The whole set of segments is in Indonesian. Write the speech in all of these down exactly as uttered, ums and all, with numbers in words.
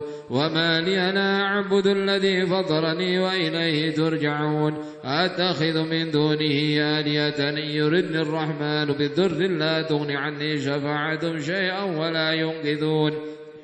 وما لي لا أعبد الذي فطرني وإليه ترجعون أتخذ من دونه آلهة إن يردني الرحمن بضر لا تغن عني شفاعتهم شيئا ولا ينقذون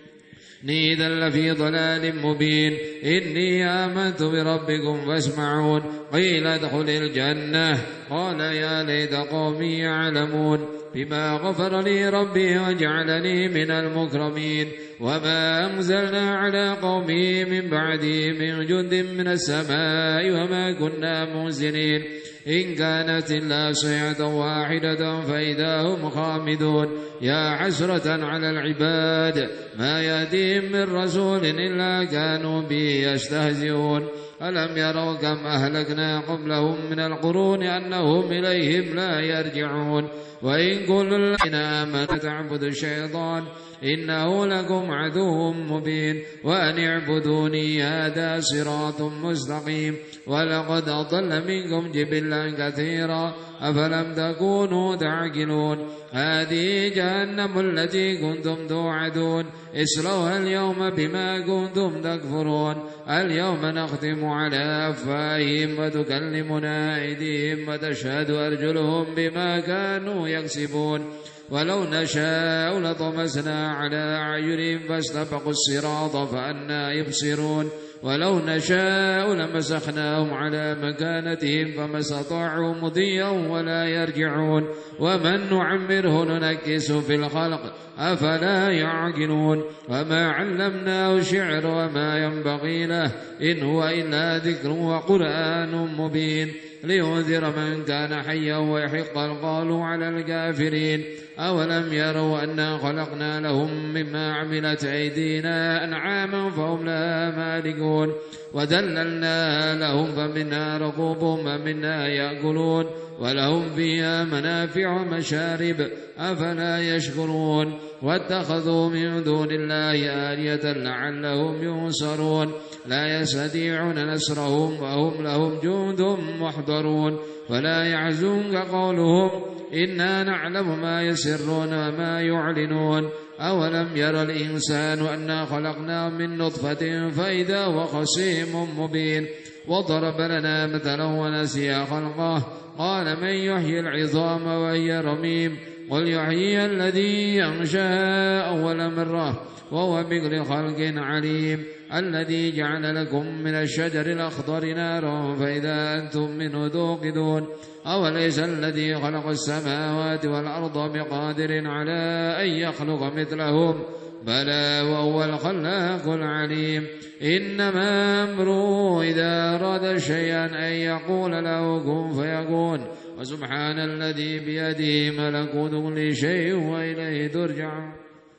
إذا لفي ضلال مبين إني آمنت بربكم فاسمعون قيل ادخل الجنة قال يا ليت قومي يعلمون بما غفر لي ربي وجعلني من المكرمين وما أنزلنا على قومه من بعده من جند من السماء وما كنا منزلين إن كانت إلا صيحة واحدة فإذا هم خامدون يا حسرة على العباد ما يأتيهم من رسول إلا كانوا به يستهزئون ألم يروا كم أهلكنا قبلهم من القرون أنهم إليهم لا يرجعون وإن كل الذين آمنوا تعبدوا الشيطان إنه لكم عدو مبين وأن اعبدوني هذا صراط مستقيم ولقد أضل منكم جبلا كثيرا أفلم تكونوا تعقلون هذه جهنم التي كنتم توعدون اصلوها اليوم بما كنتم تكفرون اليوم نختم على أفواههم وتكلمنا أيديهم وتشهد أرجلهم بما كانوا يكسبون ولو نشاء لطمسنا على أعينهم فاستبقوا الصراط فأنى يبصرون ولو نشاء لمسخناهم على مكانتهم فما استطاعوا مضيا ولا يرجعون ومن نعمره ننكس في الخلق أفلا يعقلون وما علمناه الشعر وما ينبغي له إن هو إلا ذكر وقرآن مبين لينذر من كان حيا ويحق القول على الكافرين أولم يروا أنا خلقنا لهم مما عملت أيدينا أنعاما فهم لها مالكون وذللنا لهم فمنها ركوبهم ومنها يأكلون ولهم فيها منافع ومشارب أفلا يشكرون واتخذوا من دون الله آلهة لعلهم ينصرون لا يستطيعون نصرهم وهم لهم جند محضرون ولا يحزنك قولهم إنا نعلم ما يسرون وما يعلنون أولم ير الإنسان أنا خلقناه من نطفة فإذا هو خصيم مبين وضرب لنا مثلا ونسي خلقه قال من يحيي العظام وهي رميم قل يحيي الذي أنشأها أول مرة وهو بكل خلق عليم الذي جعل لكم من الشجر الأخضر نارا فإذا أنتم منه توقدون أوليس الذي خلق السماوات والأرض بقادر على أن يخلق مثلهم بلى وهو الخلاق العليم إنما أمره إذا أراد شيئا أن يقول له كن فيكون وسبحان الذي بيده ملكوت كل شيء وإليه ترجعون.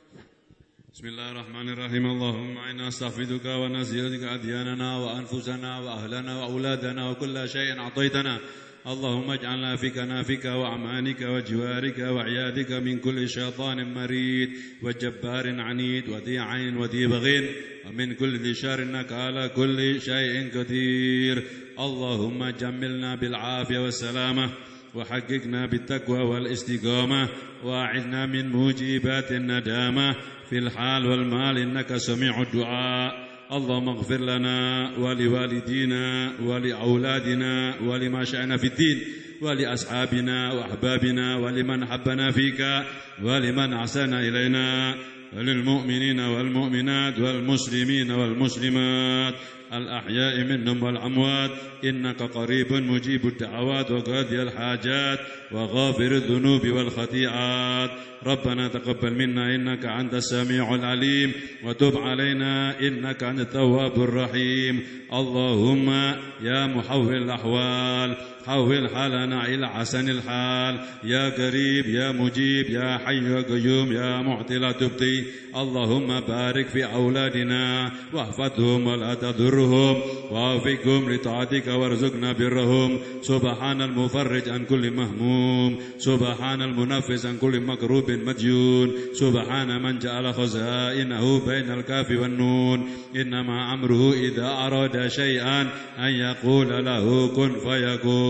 بسم الله الرحمن الرحيم. اللهم إنا نستغفرك ونسألك أدياننا وأنفسنا وأهلنا وأولادنا وكل شيء أعطيتنا. اللهم اجعلنا في كنافك وأعمانك وجوارك وعيادك من كل شيطان مريد وجبار عنيد وذي عين وذي بغين ومن كل ذي شر إنك على كل شيء قدير. اللهم جملنا بالعافية والسلامة وحققنا بالتقوى والاستقامة وأعذنا من موجبات الندامة في الحال والمال إنك سميع الدعاء. اللهم اغفر لنا ولوالدينا ولأولادنا ولما شأنا في الدين ولأصحابنا وأحبابنا ولمن حبنا فيك ولمن أحسن إلينا وللمؤمنين والمؤمنات والمسلمين والمسلمات الأحياء منهم والأموات إنك قريب مجيب الدعوات وقاضي الحاجات وغافر الذنوب والخطيئات. ربنا تقبل منا إنك أنت السميع العليم وتب علينا إنك أنت التواب الرحيم. اللهم يا محول الأحوال حول حالنا إلى حسن الحال يا قريب يا مجيب يا حي يا قيوم يا معطي لا تبطي. اللهم بارك في أولادنا واحفظهم ولا تضرهم ووفقهم لطاعتك وارزقنا برهم. سبحان المفرج عن كل مهموم سبحان المنفذ عن كل مكروب مديون سبحان من جعل خزائنه بين الكاف والنون. إنما أمره إذا أراد شيئا أن يقول له كن فيكون.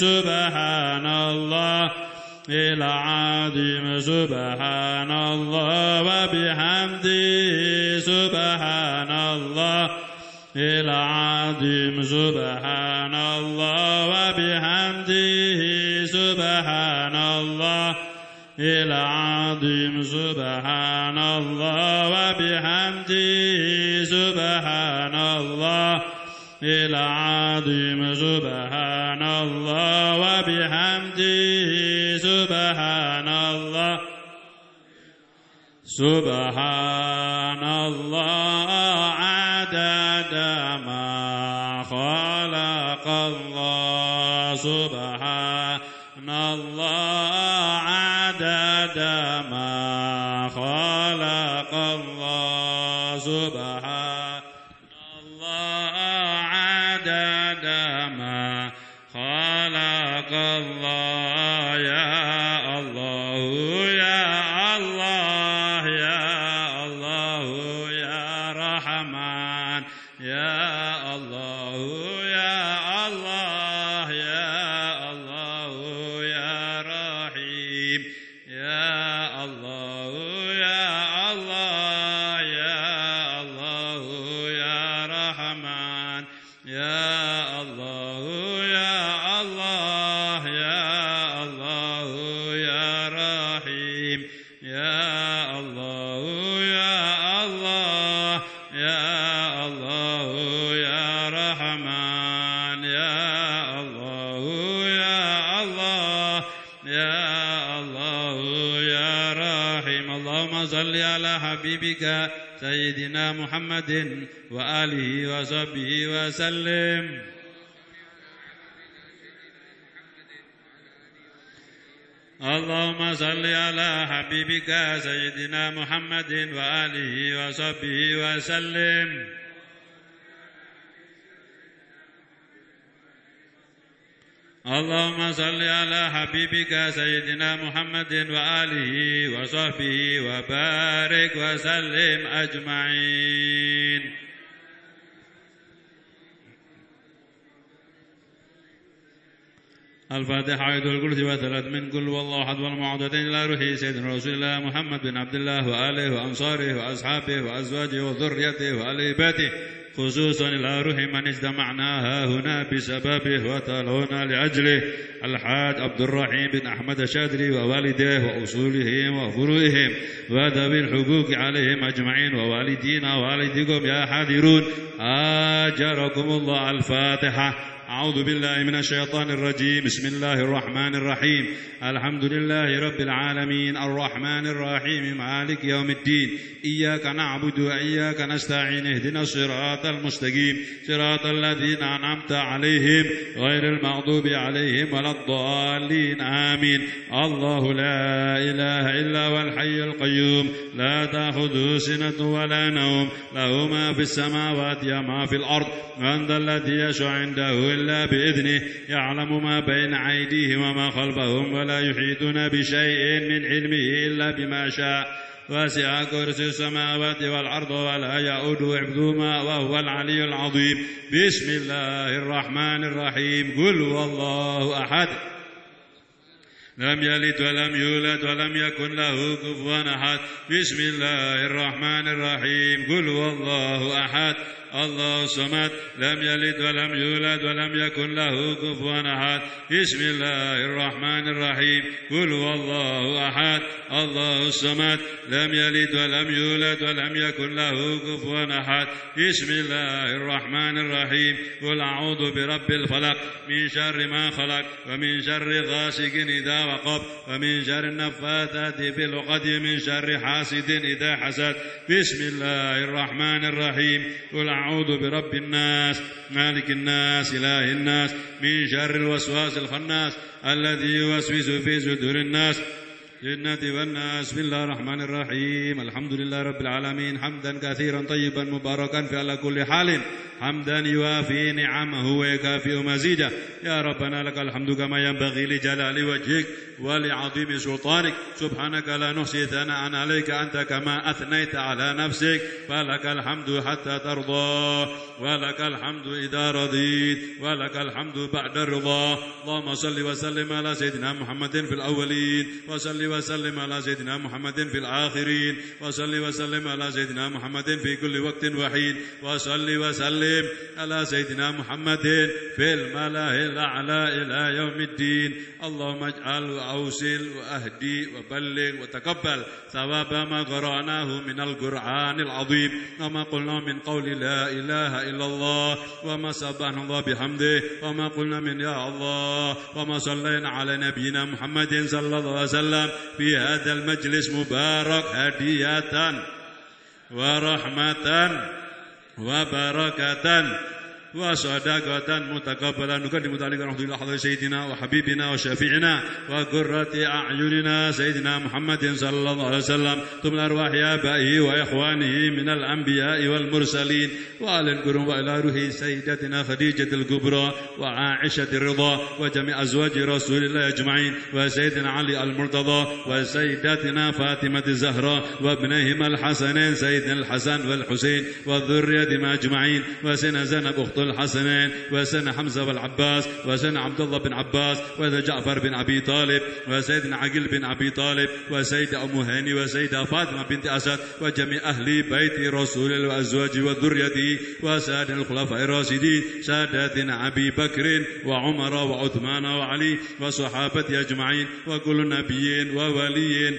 سبحان الله العظيم سبحان الله وبحمده سبحان الله العظيم سبحان الله وبحمده سبحان الله العظيم سبحان الله وبحمده سبحان الله العظيم سبحان الله وبحمده سبحان الله سبحان الله عدد ما خلق الله سبحان الله عدد ما خلق الله سبحان الله عدد ما خلق الله يا الله يا الله يا الله يا رحمن يا الله يا الله يا الله يا رحيم يا الله يا الله يا الله يا رحمن يا الله يا الله يا الله يا رحيم يا الله يا الله يا الله يا رحمن يا الله يا الله يا الله يا رحيم. اللهم صل على حبيبك سيدنا محمد وآله وصحبه وسلم. اللهم صل على حبيبك سيدنا محمد وآله وصحبه وسلم. اللهم صل على حبيبك سيدنا محمد وآله وصحبه وبارك وسلم أجمعين. الفاتحة آية الكرسي وثلاث من قل والله أحد والمعوذتين إلى روحه سيدنا رسول الله محمد بن عبد الله وآله وأنصاره وأصحابه وأزواجه وذريته وآل بيته خصوصا إلى روح من اجتمعنا هنا بسببه وتلونا لأجله الحاج عبد الرحيم بن أحمد الشاذلي ووالديه وأصولهم وفروعهم وذوي الحقوق عليهم أجمعين ووالدينا ووالدكم يا حاضرون آجركم الله. الفاتحة. أعوذ بالله من الشيطان الرجيم. بسم الله الرحمن الرحيم. الحمد لله رب العالمين الرحمن الرحيم مالك يوم الدين إياك نعبد وإياك نستعين اهدنا الصراط المستقيم صراط الذين أنعمت عليهم غير المغضوب عليهم ولا الضالين آمين. الله لا إله إلا هو الحي القيوم لا تأخذه سنة ولا نوم له ما في السماوات وما في الأرض من ذا الذي يشفع عنده إلا بإذنه يعلم ما بين أيديهم وما خلفهم ولا يحيطون بشيء من علمه إلا بما شاء واسع كرسي السماوات والأرض ولا يؤوده حفظهما وهو العلي العظيم. بسم الله الرحمن الرحيم. قل هو الله أحد لم يلد ولم يولد ولم يكن له كفوا أحد. بسم الله الرحمن الرحيم. قل هو الله أحد الله الصمد لم يلد ولم يولد ولم يكن له كفوا أحد. بسم الله الرحمن الرحيم. قل هو الله أحد الله الصمد لم يلد ولم يولد ولم يكن له كفوا أحد. بسم الله الرحمن الرحيم. قل أعوذ برب الفلق من شر ما خلق ومن شر غاسق إذا وقب ومن شر النفاثات في العقد من شر حاسد إذا حسد. بسم الله الرحمن الرحيم. قل أعوذ برب الناس مالك الناس إله الناس من شر الوسواس الخناس الذي يوسوس في صدور الناس جنة والناس. بسم الله الرحمن الرحيم. الحمد لله رب العالمين حمدا كثيرا طيبا مباركا في على كل حال حمدا يوافي نعمه ويكافئ مزيده. يا ربنا لك الحمد كما ينبغي لجلال وجهك ولعظيم سلطانك. سبحانك لا نحصي ثناء عليك أنت كما أثنيت على نفسك. فلك الحمد حتى ترضى ولك الحمد إذا رضيت ولك الحمد بعد الرضا. اللهم صل وسلم على سيدنا محمد في الأولين وصل وسلم على سيدنا محمد في الآخرين وصل وسلم على سيدنا محمد في كل وقت وحين وصل وسلم على سيدنا محمد في الملأ الأعلى إلى يوم الدين. اللهم اجعل وأوصل وأهدي وبلغ وتقبل ثواب ما قرأناه من القرآن العظيم وما قلنا من قول لا إله إلا الله وما سبحنا الله بحمده وما قلنا من يا الله وما صلينا على نبينا محمد صلى الله عليه وسلم في هذا المجلس مبارك هدية ورحمة وبركة وصدقة متقبلة. نقدم ذلك رحمة الله حضر سيدنا وحبيبنا وشفيعنا وقرة أعيننا سيدنا محمد صلى الله عليه وسلم ثم أرواح آبائه وإخوانه من الأنبياء والمرسلين وآل الكرام وإلى روح سيدتنا خديجة الكبرى وعائشة الرضا وجميع أزواج رسول الله أجمعين وسيدنا علي المرتضى وسيدتنا فاطمة الزهراء وابنهما الحسنين سيدنا الحسن والحسين والذرية أجمعين وسيدنا زينب أخت الحسنين وسيدنا حمزة والعباس وسيدنا عبد الله بن عباس وسيدنا جعفر بن أبي طالب وسيدنا عقيل بن أبي طالب وسيدة أم هاني وسيدة فاطمة بنت أسد وجميع أهل بيت رسول الله وأزواجه وذريته وسادة الخلفاء الراشدين ساداتنا أبي بكر وعمر وعثمان وعلي وصحابته أجمعين وكل نبي وولي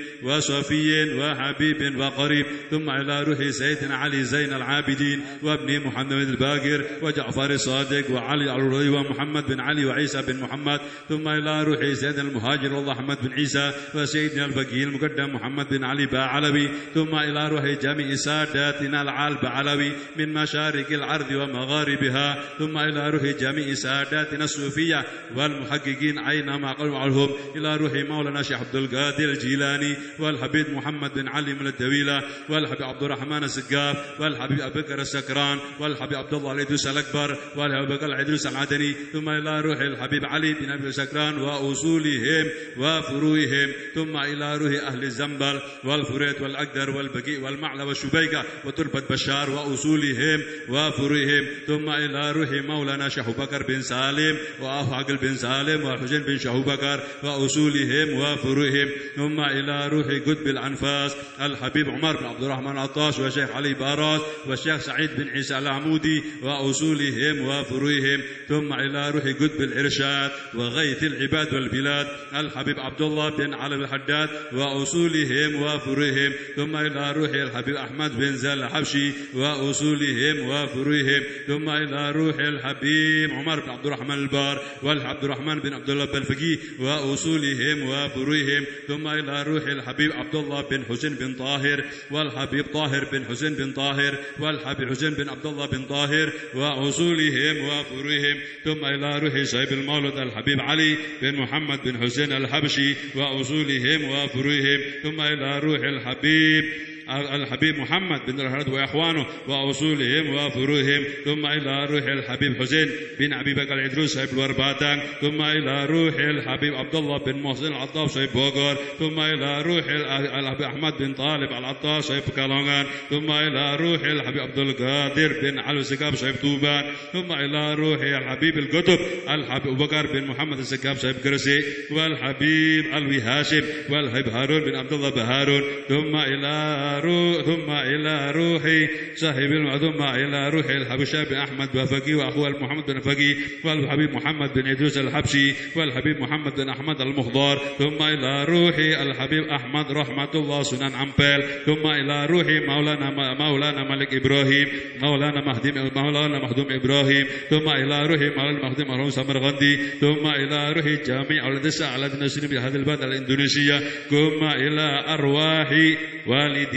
وصفي وحبيب وقريب. ثم إلى روح سيدنا علي زين العابدين وابن محمد الباقر وجعفر الصادق وعلي الرضي ومحمد بن علي وعيسى بن محمد. ثم إلى روح سيدنا المهاجر والله أحمد بن عيسى وسيدنا الفقيه المقدم محمد بن علي باعلوي. ثم إلى روح جميع ساداتنا العال باعلوي من مشارق الأرض ومغاربها. ثم إلى روح جميع ساداتنا الصوفية والمحققين أينما قالوا عنهم. إلى روح مولانا شيخ عبد القادر الجيلاني والحبيب محمد بن علي من الدويلة والحبيب عبد الرحمن السقاف والحبيب أبو بكر السكران والحبيب عبد الله العيدروس الأكبر والحبيب بكر العيدروس العدني. ثم إلى روح الحبيب علي بن أبي سكران وأصولهم وفروعهم. ثم إلى روح أهل الزنبل والفريت والأقدر والبقيع والمعلى والشبيكة وتربة بشار وأصولهم وفروعهم. ثم إلى روح مولانا شيخ بكر بن سالم وأخو عقل بن سالم والحسين بن شيخ بكر وأصولهم وفروعهم. ثم إلى روح قطب الأنفاس الحبيب عمر بن عبد الرحمن العطاش والشيخ علي باراس والشيخ سعيد بن عيسى العمودي وأصولهم وفروعهم. ثم إلى روح قطب الإرشاد وغيث العباد والبلاد الحبيب عبد الله بن علي الحداد وأصولهم وفروعهم. ثم إلى روح الحبيب أحمد بن زال الحبشي وأصولهم وفروعهم. ثم إلى روح الحبيب عمر بن عبد الرحمن البار والعبد الرحمن بن عبد الله بن فقيه وأصولهم وفروعهم. ثم إلى روح الحبيب عبد الله بن حسين بن طاهر والحبيب طاهر بن حسين بن طاهر والحبيب حسين بن عبد الله بن طاهر وأصولهم وفروعهم. ثم إلى روح صاحب المولد الحبيب علي بن محمد بن حسين الحبشي وأصولهم وفروعهم. ثم إلى روح الحبيب الحبيب محمد بن الهرد وإخوانه وأصولهم وفروعهم. ثم إلى روح الحبيب حسين بن أبي بكر العيدروس صاحب الورباتان. ثم إلى روح الحبيب عبد الله بن محسن العطاف صاحب بوغور. ثم إلى روح الحبيب أحمد بن طالب العطاف صاحب كالونغان. ثم إلى روح الحبيب عبد القادر بن علي السكاب صاحب توبان. ثم إلى روح الحبيب القطب الحبيب أبو بكر بن محمد السكاب صاحب كرسي والحبيب الوي هاشم والحبيب هارون بن عبد الله بهارون. ثم إلى روح ثم إلى روحي صاحب الم ثم إلى روح الحبيب شاب أحمد بفقي وأخوه محمد بن فقي والحبيب محمد بن إدريس الحبشي والحبيب محمد بن أحمد المخضار. ثم إلى روحي الحبيب أحمد رحمة الله سنان عمبيل. ثم إلى روحي مولانا مولانا ملك إبراهيم مولانا مهدي مولانا مخدوم إبراهيم. ثم إلى روحي مولانا مخدوم مرحوم سمرغندي. ثم إلى روحي جميع النساء على النسل بهذا البلد الإندونيسية. ثم إلى أرواح والدي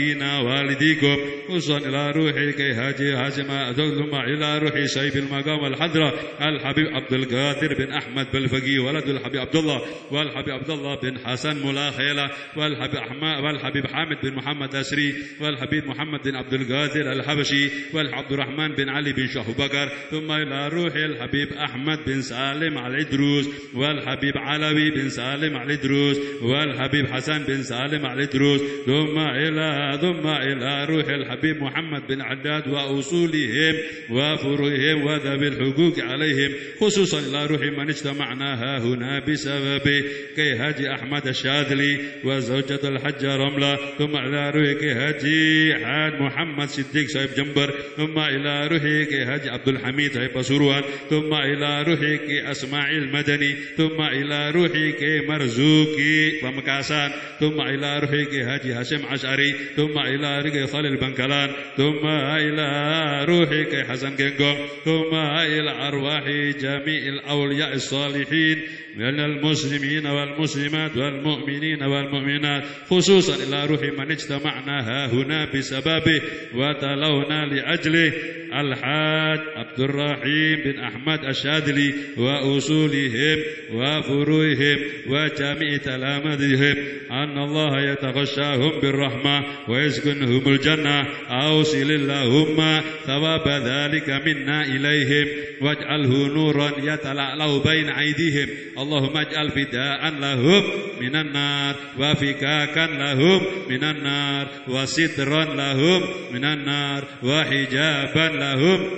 والدينا والديكم خصوصا إلى روحي كي هاجي هازم ثم إلى روحي شيب المقام والحضرة الحبيب عبد القادر بن أحمد بالفقي ولد الحبيب عبد الله والحبيب عبد الله بن حسن ملا خيلة والحبيب أحمد والحبيب حامد بن محمد أسري والحبيب محمد بن عبد القادر الحبشي والعبد الرحمن بن علي بن شاه بكر ثم إلى روحي الحبيب أحمد بن سالم علي دروس والحبيب علوي بن سالم علي دروس والحبيب حسن بن سالم علي دروس ثم إلى ثم إلى روح الحبيب محمد بن عداد وأصولهم وفروعهم وذوي الحقوق عليهم خصوصا إلى روح من اجتمعنا هنا بسببه كي هاجي أحمد الشاذلي وزوجة الحج رملة ثم إلى روح كي هاجي حاد محمد صديق صاحب جنبر ثم إلى روح كي هاجي عبد الحميد صاحب سروان ثم إلى روح كي أسماعيل مدني ثم إلى روح كي مرزوقي ومكاسان ثم إلى روح كي هاجي هاشم عشعري ثم إلى روح خالد بنكلان ثم إلى روح كي حسن جنجون ثم إلى أرواح جميع الأولياء الصالحين من المسلمين والمسلمات والمؤمنين والمؤمنات خصوصا إلى روح من اجتمعنا هنا بسببه وتلونا لأجله الحاج عبد الرحيم بن أحمد الشاذلي وأصولهم وفروعهم وجميع تلامذهم أن الله يتغشاهم بالرحمة ويسكنهم الجنة أوصل اللهم ثواب ذلك منا إليهم واجعله نورا يتلألأ بين أيديهم اللهم اجعل فداء لهم من النار وفكاكا لهم من النار وسترا لهم من النار وحجابا لهم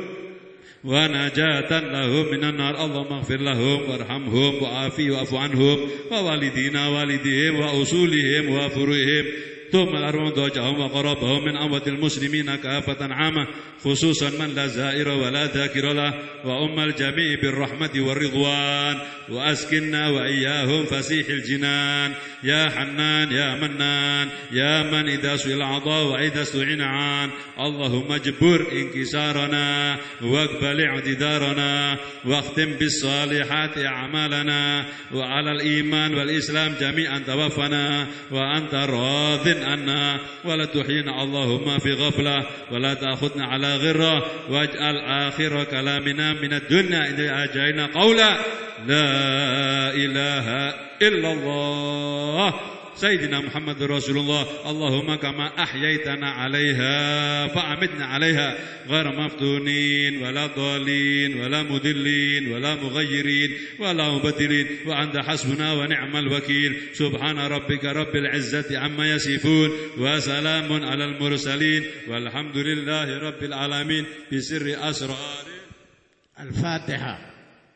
ونجاة لهم من النار اللهم اغفر لهم وارحمهم وعافي واعف عنهم ووالدينا والديهم وأصولهم وفروعهم ثم الأرواح ضجعهم وقربهم من أموات المسلمين كافة عامة خصوصا من لا زائر ولا ذاكر له وأم الجميع بالرحمة والرضوان وأسكننا وإياهم فسيح الجنان يا حنان يا منان يا من إذا سئل عطا وإذا استعين عان اللهم اجبر انكسارنا واقبل اعتذارنا واختم بالصالحات أعمالنا وعلى الإيمان والإسلام جميعا توفنا وأنت راض عنا ولا تحيينا اللهم في غفلة ولا تأخذنا على غرة واجعل آخر كلامنا من الدنيا إذا أجينا قولا لا إله إلا الله سيدنا محمد رسول الله اللهم كما أحييتنا عليها فأمتنا عليها غير مفتونين ولا ضالين ولا مضلين ولا مغيرين ولا مبدلين وأنت حسبنا ونعم الوكيل سبحان ربك رب العزة عما يصفون وسلام على المرسلين والحمد لله رب العالمين بسر أسرار الفاتحة.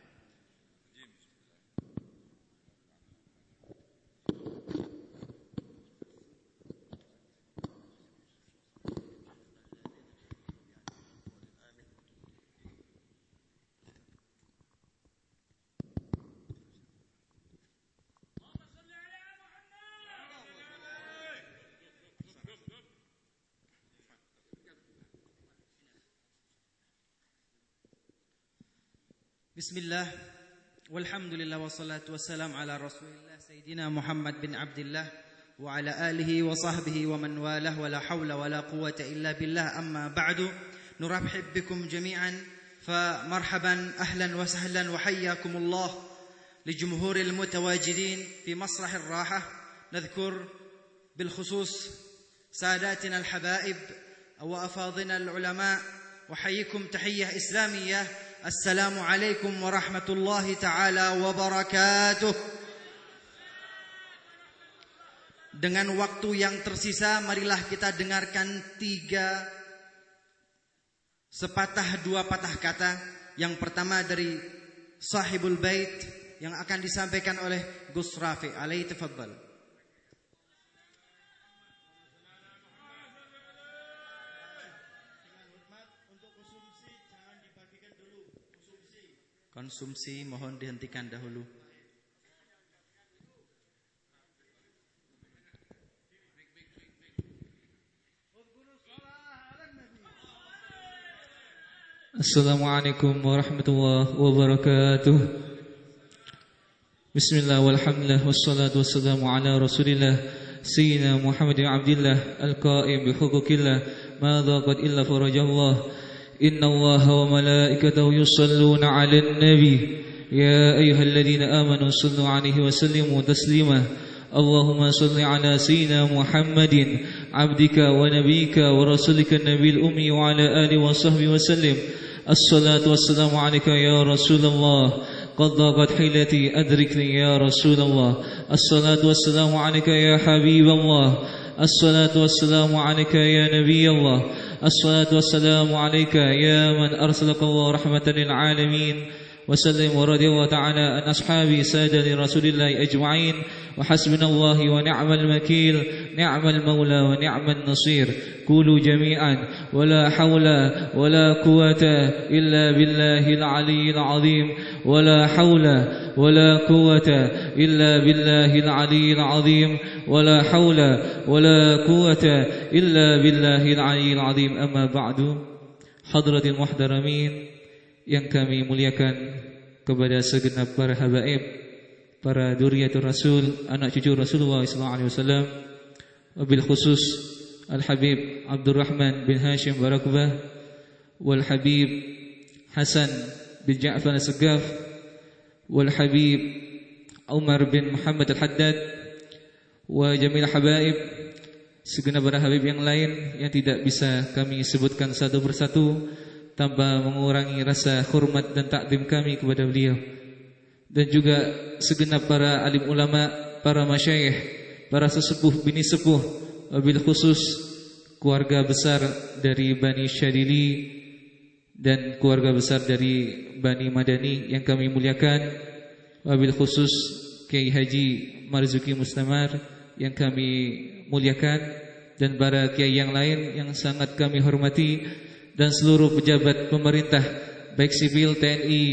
بسم الله والحمد لله والصلاة والسلام على رسول الله سيدنا محمد بن عبد الله وعلى آله وصحبه ومن والاه ولا حول ولا قوة إلا بالله أما بعد نرحب بكم جميعا فمرحبا أهلا وسهلا وحياكم الله لجمهور المتواجدين في مسرح الراحة. نذكر بالخصوص ساداتنا الحبائب وأفاضلنا العلماء وحييكم تحية إسلامية السلام عليكم ورحمة الله تعالى wabarakatuh. Dengan waktu yang tersisa, marilah kita dengarkan tiga sepatah dua patah kata. Yang pertama dari Sahibul Bait yang akan disampaikan oleh Gus Rafi. Alaihi tafaddal. Konsumsi mohon dihentikan dahulu. Assalamualaikum warahmatullahi wabarakatuh. Bismillah walhamdulillah wassalatu wassalamu ala rasulillah سيدنا محمد بن عبد الله القائم بحقوق الله ما ضاقت إلا فرج الله إن الله وملائكته يصلون على النبي يا أيها الذين آمنوا صلوا عليه وسلموا تسليما اللهم صل على سيدنا محمد عبدك ونبيك ورسولك النبي الأمي وعلى آله وصحبه وسلم الصلاة والسلام عليك يا رسول الله قد ضاقت حيلتي أدركني يا رسول الله الصلاة والسلام عليك يا حبيب الله الصلاة والسلام عليك يا نبي الله الصلاة والسلام عليك يا من أرسلك الله رحمة للعالمين وسلم ورضي الله تعالى عن أصحابي سادة لرسول الله أجمعين وحسبنا الله ونعم المكيل نعم المولى ونعم النصير قولوا جميعا ولا حول ولا قوة إلا بالله العلي العظيم ولا حول ولا قوة إلا بالله العلي العظيم ولا حول ولا قوة إلا بالله العلي العظيم أما بعد حضرة المحترمين yang kami muliakan, kepada segenap para habaib, para duriyatul Rasul, anak cucu Rasulullah sallallahu alaihi wasallam, wabil khusus Al-Habib Abdurrahman bin Hashim Barakubah, wal Habib Hasan bin Ja'far As-Segaf, wal Habib Umar bin Muhammad Al-Haddad, wa jamil habaib, segenap para habib yang lain yang tidak bisa kami sebutkan satu persatu tanpa mengurangi rasa hormat dan takdim kami kepada beliau, dan juga segenap para alim ulama, para masyayikh, para sesepuh bini sepuh, wabil khusus keluarga besar dari Bani Syadili dan keluarga besar dari Bani Madani yang kami muliakan, wabil khusus Kiai Haji Marzuki Mustamar yang kami muliakan, dan para kiai yang lain yang sangat kami hormati, dan seluruh pejabat pemerintah baik sipil, T N I,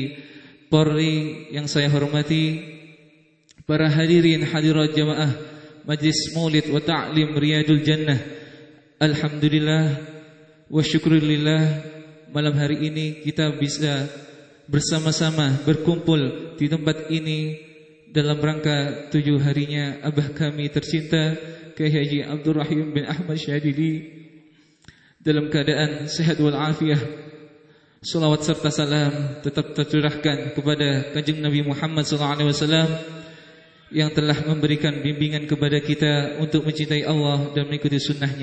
Polri yang saya hormati, para hadirin hadirat jamaah Majlis Maulid wa Ta'lim Riyadul Jannah. Alhamdulillah wa syukurillah, malam hari ini kita bisa bersama-sama berkumpul di tempat ini dalam rangka tujuh harinya abah kami tercinta Kiai Haji Abdurrahim bin Ahmad Syadili dalam keadaan sehat wal afiah. Salawat serta salam tetap tercurahkan kepada Kanjeng Nabi Muhammad sallallahu alaihi wasallam yang telah memberikan bimbingan kepada kita untuk mencintai Allah dan mengikuti sunnahnya.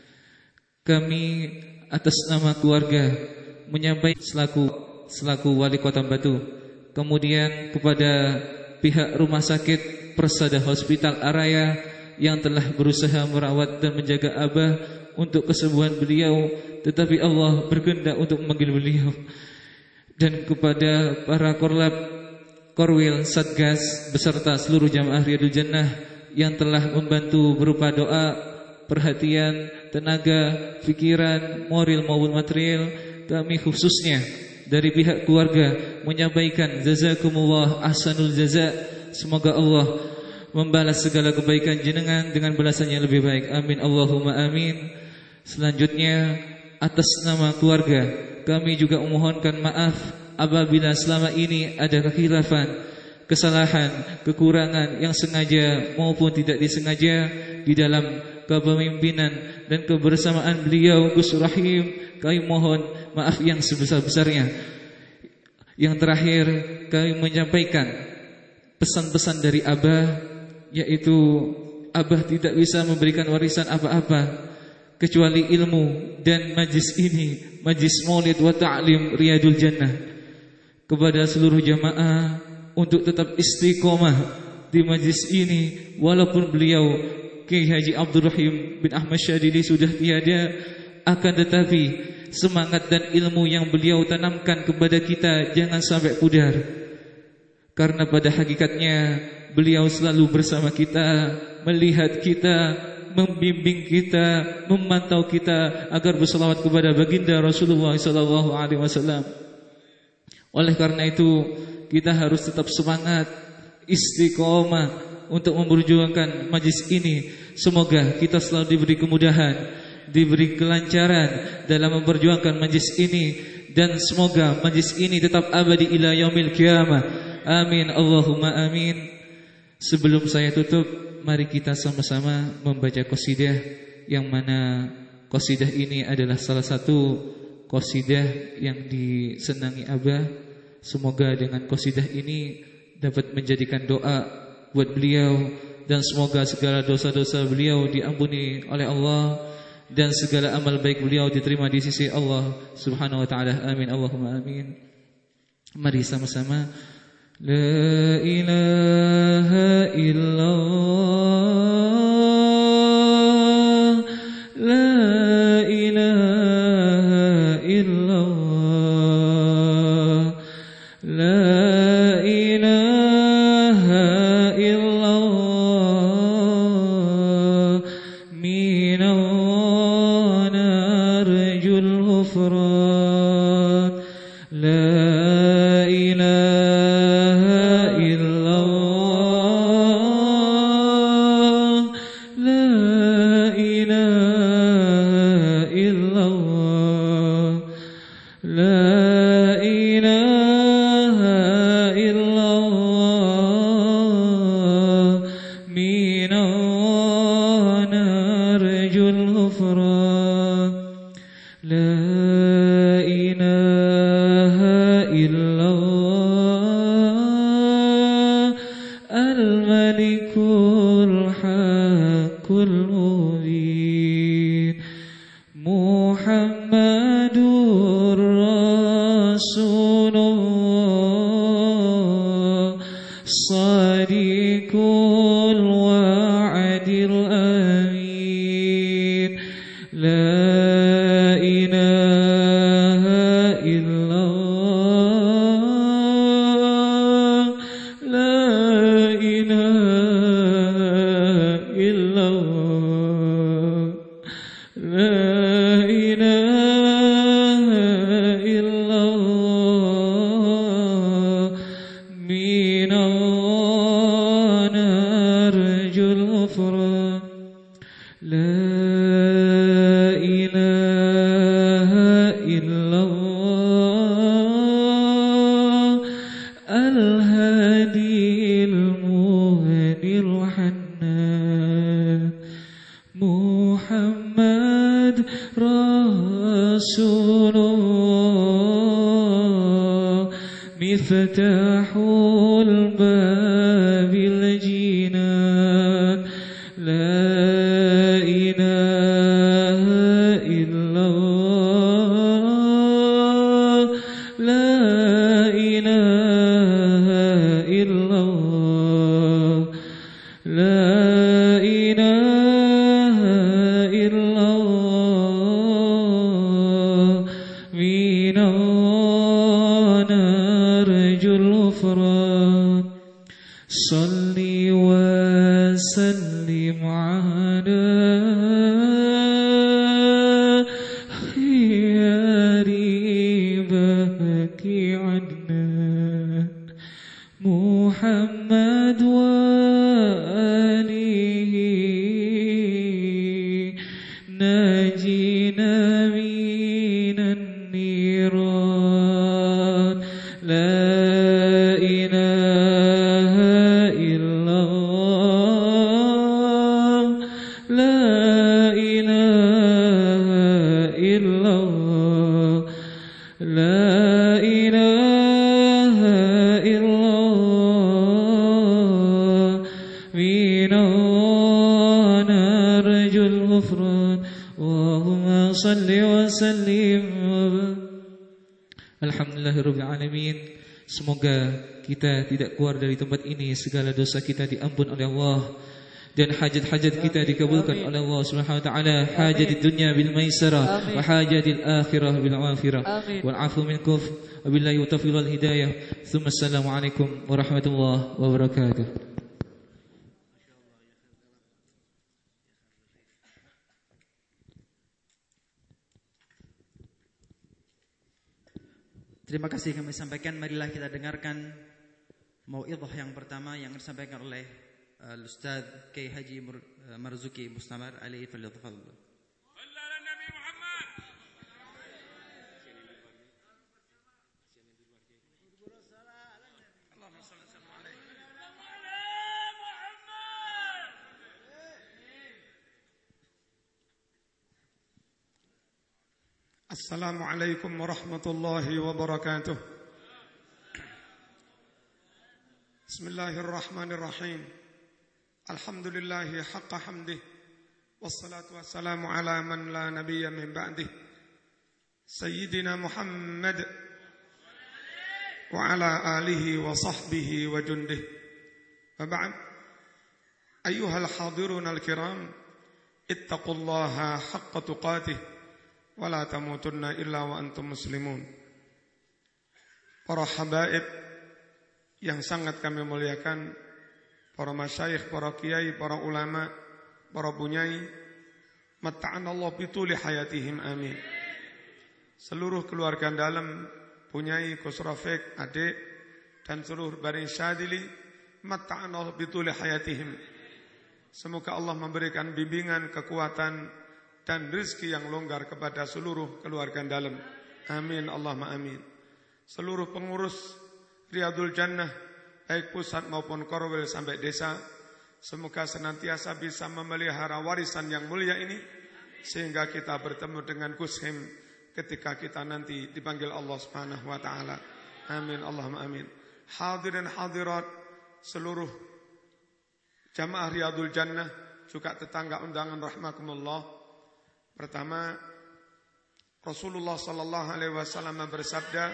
Kami atas nama keluarga menyampaikan selaku selaku wali Kota Batu, kemudian kepada pihak rumah sakit Persada Hospital Araya yang telah berusaha merawat dan menjaga abah untuk kesembuhan beliau, tetapi Allah berkehendak untuk memanggil beliau, dan kepada para korlap, korwil, satgas beserta seluruh jamaah Riyadul Jannah yang telah membantu berupa doa, perhatian, tenaga, pikiran, moral maupun material. Kami khususnya dari pihak keluarga menyampaikan jazakumullah ahsanul jaza. Semoga Allah membalas segala kebaikan jenengan dengan balasan yang lebih baik. Amin Allahumma amin. Selanjutnya, atas nama keluarga kami juga memohonkan maaf apabila selama ini ada kekhilafan, kesalahan, kekurangan yang sengaja maupun tidak disengaja di dalam kepemimpinan dan kebersamaan beliau Gus Rahim. Kami mohon maaf yang sebesar-besarnya. Yang terakhir, kami menyampaikan pesan-pesan dari Abah, yaitu Abah tidak bisa memberikan warisan apa-apa kecuali ilmu dan majlis ini, Majlis Maulid wa Ta'lim Riyadul Jannah. Kepada seluruh jamaah untuk tetap istiqomah di majlis ini, walaupun beliau Kiai Haji Abdurrahim bin Ahmad Syadili sudah tiada, akan tetapi semangat dan ilmu yang beliau tanamkan kepada kita jangan sampai pudar. Karena pada hakikatnya beliau selalu bersama kita, melihat kita, membimbing kita, memantau kita agar berselawat kepada baginda Rasulullah sallallahu alaihi wasallam. Oleh karena itu, kita harus tetap semangat, istiqomah untuk memperjuangkan majlis ini. Semoga kita selalu diberi kemudahan, diberi kelancaran dalam memperjuangkan majlis ini, dan semoga majlis ini tetap abadi ila yaumil qiyamah. Amin Allahumma amin. Sebelum saya tutup, mari kita sama-sama membaca qasidah yang mana qasidah ini adalah salah satu qasidah yang disenangi Abah. Semoga dengan qasidah ini dapat menjadikan doa buat beliau, dan semoga segala dosa-dosa beliau diampuni oleh Allah dan segala amal baik beliau diterima di sisi Allah Subhanahu wa taala. Amin, Allahumma amin. Mari sama-sama. La ilaha illallah, la ilaha illallah, la ilaha illallah, minallah narjul ghufran, la Semoga kita tidak keluar dari tempat ini, segala dosa kita diampun oleh Allah, dan hajat-hajat kita dikabulkan oleh Allah Subhanahu wa taala. Hajat di dunia bil maisarah wa hajatil akhirah bil afirah wal afu minkum wabillahi taufiq wal hidayah. Assalamu alaikum warahmatullahi wabarakatuh. Terima kasih kami sampaikan. Marilah kita dengarkan mau'idhah yang pertama yang disampaikan oleh uh, Ustaz Kiai Haji Mur, uh, Marzuki Mustamar alaihi falyatafadhal. Assalamualaikum warahmatullahi wabarakatuh. Bismillahirrahmanirrahim. Alhamdulillahi haqqa hamdih. Wassalatu wassalamu ala man la nabiyya min ba'dih. Sayyidina Muhammad wa ala alihi wa sahbihi wa jundih. Wa ba'd. Ayyuhal hadirun al-kiram, ittaqullaha haqqa tuqatih. Wala tamutunna illa wa antum muslimun. Para habaib yang sangat kami muliakan, para masyayikh, para kiai, para ulama, para bunyai, matta'anallahu bituli hayatihim, amin. Seluruh keluarga dalam, bunyai, Gus Rafiq, adik, dan seluruh barin syadili, matta'anallahu bituli hayatihim. Semoga Allah memberikan bimbingan, kekuatan, dan rizki yang longgar kepada seluruh keluarga dalam. Amin, Allahumma amin. Seluruh pengurus Riyadul Jannah, baik pusat maupun korwil sampai desa, semoga senantiasa bisa memelihara warisan yang mulia ini, sehingga kita bertemu dengan Gus Him ketika kita nanti dipanggil Allah Subhanahu wa taala. Amin, Allahumma amin. Hadirin hadirat, seluruh jamaah Riyadul Jannah, juga tetangga undangan rahimakumullah. Pertama, Rasulullah sallallahu alaihi wasallam bersabda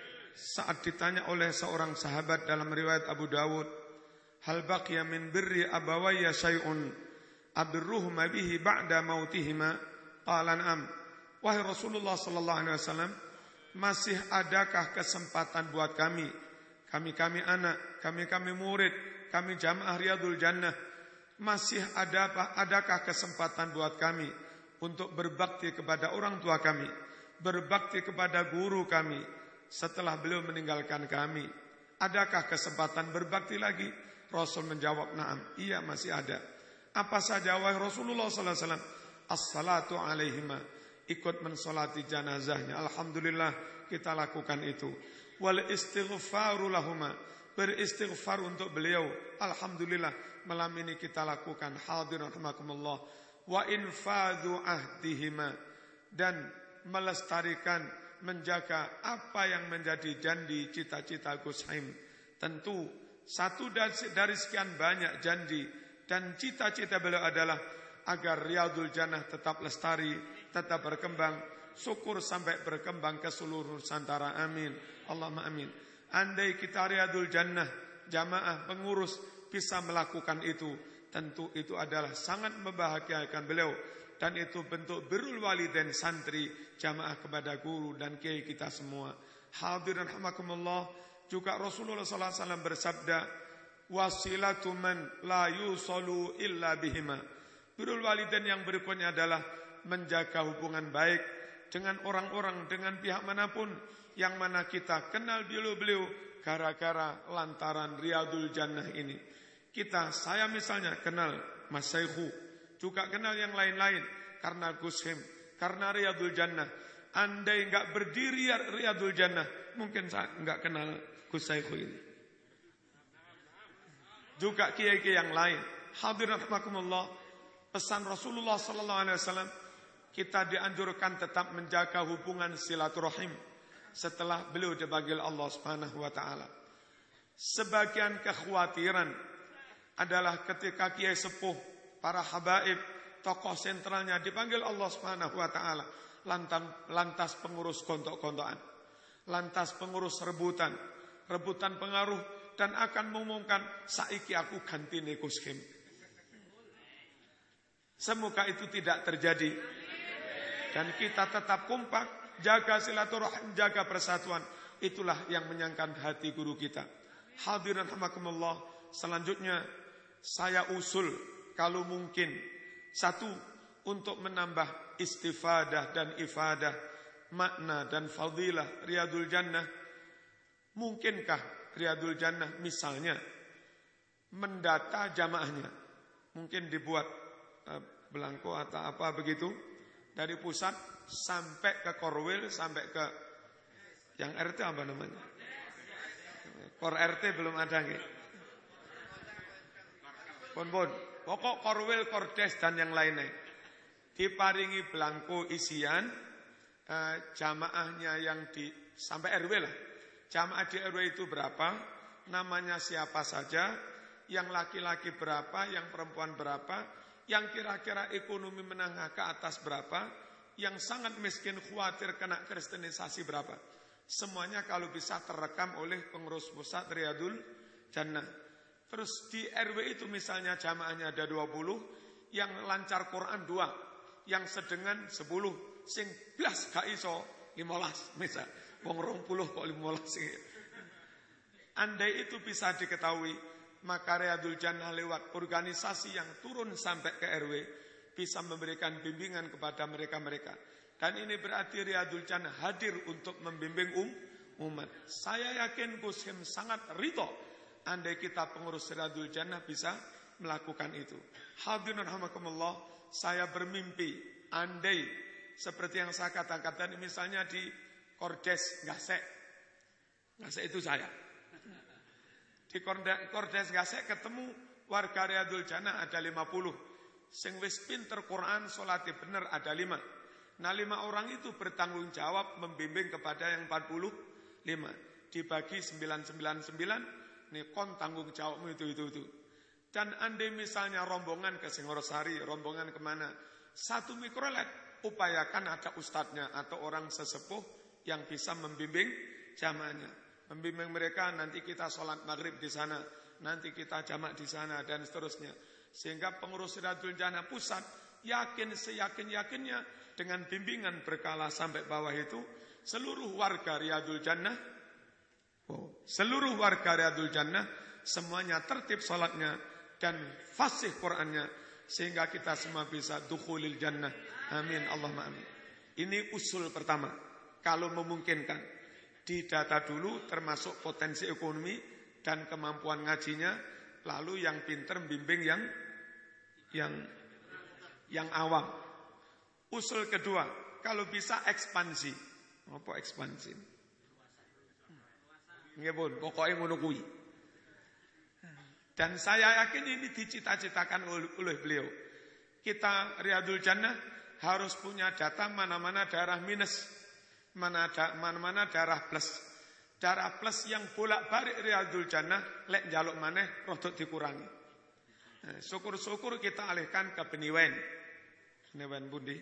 saat ditanya oleh seorang sahabat dalam riwayat Abu Dawud, "Hal baqiya min birri abawayya syai'un abirruhuma bihi ba'da mautihima?" Qala na'am. Wahai Rasulullah sallallahu alaihi wasallam, masih adakah kesempatan buat kami, kami-kami anak, kami-kami murid, kami jamaah Riyadul Jannah, masih ada adakah kesempatan buat kami untuk berbakti kepada orang tua kami, berbakti kepada guru kami setelah beliau meninggalkan kami? Adakah kesempatan berbakti lagi? Rasul menjawab, na'am, iya masih ada. Apa saja wahai Rasulullah sallallahu alaihi wasallam? As-salatu alaihima, ikut mensolati janazahnya. Alhamdulillah kita lakukan itu. Wal istighfaru lahuma, beristighfar untuk beliau. Alhamdulillah malam ini kita lakukan. Hadirin rahimakumullah. Wa infadhu ahdihima, dan melestarikan, menjaga apa yang menjadi janji cita-cita Gus Haim. Tentu satu dari sekian banyak janji dan cita-cita beliau adalah agar Riyadul Jannah tetap lestari, tetap berkembang, syukur sampai berkembang ke seluruh Nusantara. Amin, Allahumma amin. Andai kita Riyadul Jannah, jamaah pengurus bisa melakukan itu, tentu itu adalah sangat membahagiakan beliau, dan itu bentuk birrul walidain santri, jamaah kepada guru dan kiai kita semua. Hadirin rahimakumullah, juga Rasulullah sallallahu alaihi wasallam bersabda, wasilatu man la yusalu illa bihima. Birrul walidain yang berikutnya adalah menjaga hubungan baik dengan orang-orang, dengan pihak manapun yang mana kita kenal beliau-beliau gara-gara lantaran Riyadul Jannah ini. Kita, saya misalnya kenal Mas Syaihu, juga kenal yang lain-lain karena Gus Him, karena Riyadul Jannah. Andai enggak berdiri Riyadul Jannah, mungkin saya enggak kenal Gus Syaihu ini. Juga kiai-kiai yang lain. Hadirin rahimakumullah, pesan Rasulullah sallallahu alaihi wasallam, kita dianjurkan tetap menjaga hubungan silaturahim setelah beliau dipanggil Allah Subhanahu wa taala. Sebagian kekhawatiran adalah ketika kiai sepuh, para habaib, tokoh sentralnya dipanggil Allah Subhanahu wa taala, lantas, lantas pengurus gontok-gontokan, lantas pengurus rebutan, rebutan pengaruh, dan akan mengumumkan saiki aku ganti Gus Him. Semoga itu tidak terjadi, dan kita tetap kompak, jaga silaturahim, jaga persatuan. Itulah yang menyangkan hati guru kita. Hadirin rahimakumullah, selanjutnya saya usul kalau mungkin satu, untuk menambah istifadah dan ifadah, makna dan fadilah Riyadul Jannah. Mungkinkah Riyadul Jannah misalnya mendata jamaahnya, mungkin dibuat uh, belangko atau apa begitu, dari pusat sampai ke Korwil, sampai ke yang R T apa namanya, Kor R T belum ada nggih. Pun-pun, pokok Korwil, Kordes dan yang lainnya diparingi belangko isian eh, jamaahnya yang di sampai R W lah. Jamaah di R W itu berapa? Namanya siapa saja? Yang laki-laki berapa? Yang perempuan berapa? Yang kira-kira ekonomi menengah ke atas berapa? Yang sangat miskin khawatir kena kristenisasi berapa? Semuanya kalau bisa terekam oleh pengurus pusat Riyadul Jannah. Terus di R W itu misalnya jamaahnya ada dua puluh, yang lancar Quran dua, yang sedengan sepuluh, sing blas gak iso lima belas misal. Wong rong puluh kok lima belas. Andai itu bisa diketahui, maka Riyadul Jannah lewat organisasi yang turun sampai ke R W bisa memberikan bimbingan kepada mereka-mereka. Dan ini berarti Riyadul Jannah hadir untuk membimbing um, umat. Saya yakin Gus Him sangat ridho andai kita pengurus Riyadul Jannah bisa melakukan itu. Hadirin rahimakumullah, saya bermimpi andai seperti yang saya katakan tadi, misalnya di Kordes Gasek. Gasek itu saya. Di Kordes Gasek ketemu warga Riyadul Jannah ada lima puluh. Sing wis pinter Quran, salate bener ada lima. Nah lima orang itu bertanggung jawab membimbing kepada yang empat puluh lima. Dibagi sembilan sembilan sembilan. Nih kon tanggung jawabmu itu itu itu. Dan andai misalnya rombongan ke Singorosari, rombongan kemana, satu mikrolet, upayakan ada ustadznya atau orang sesepuh yang bisa membimbing jamaahnya, membimbing mereka. Nanti kita sholat maghrib di sana, nanti kita jamak di sana dan seterusnya. Sehingga pengurus Riyadul Jannah pusat yakin seyakin-yakinnya dengan bimbingan berkala sampai bawah itu, seluruh warga Riyadul Jannah, oh, seluruh warga Riyadul Jannah semuanya tertib sholatnya dan fasih Qur'annya, sehingga kita semua bisa dukhulil jannah. Amin Allahumma amin. Ini usul pertama. Kalau memungkinkan, didata dulu termasuk potensi ekonomi dan kemampuan ngajinya, lalu yang pinter bimbing yang yang yang awam. Usul kedua, kalau bisa ekspansi. Apa ekspansi? Nggih pun, pokoknya ngono kuwi. Dan saya yakin ini dicita-citakan oleh beliau. Kita Riyadul Jannah harus punya data mana-mana daerah minus, mana-mana daerah plus. Daerah plus yang bolak-balik Riyadul Jannah lek njaluk maneh rodok dikurangi. Nah, syukur-syukur kita alihkan ke Beniwen. Beniwen pundi?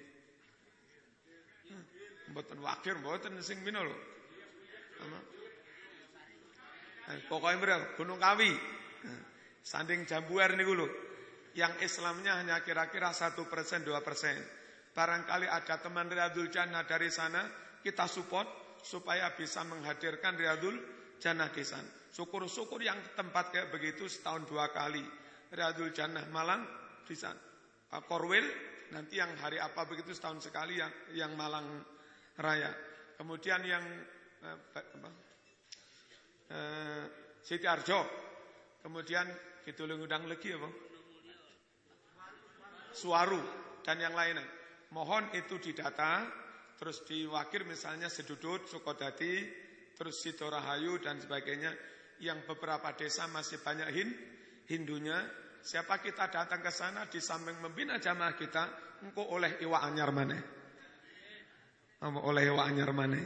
Mboten wakir, mboten sing mino lho. Nah, pokoknya bener Gunung Kawi. Nah, Sanding Jambuer niku lho, yang Islamnya hanya kira-kira satu persen dua persen. Barangkali ada teman Riyadul Jannah dari sana, kita support supaya bisa menghadirkan Riyadul Jannah di sana. Syukur-syukur yang tempat kayak begitu setahun dua kali. Riyadul Jannah Malang di sana. Korwil nanti yang hari apa begitu setahun sekali yang yang Malang Raya. Kemudian yang eh, apa? Eh, Siti Arjo. Kemudian Kidul Ngudang lagi apa? Suwaru dan yang lainnya. Mohon itu didata, terus diwakir misalnya Sedudut, Sukodadi, terus Sidorahayu dan sebagainya. Yang beberapa desa masih banyak hin, Hindunya. Siapa kita datang ke sana di samping membina jamaah kita, engkau oleh iwa anyar maneh. Oleh iwa anyar maneh.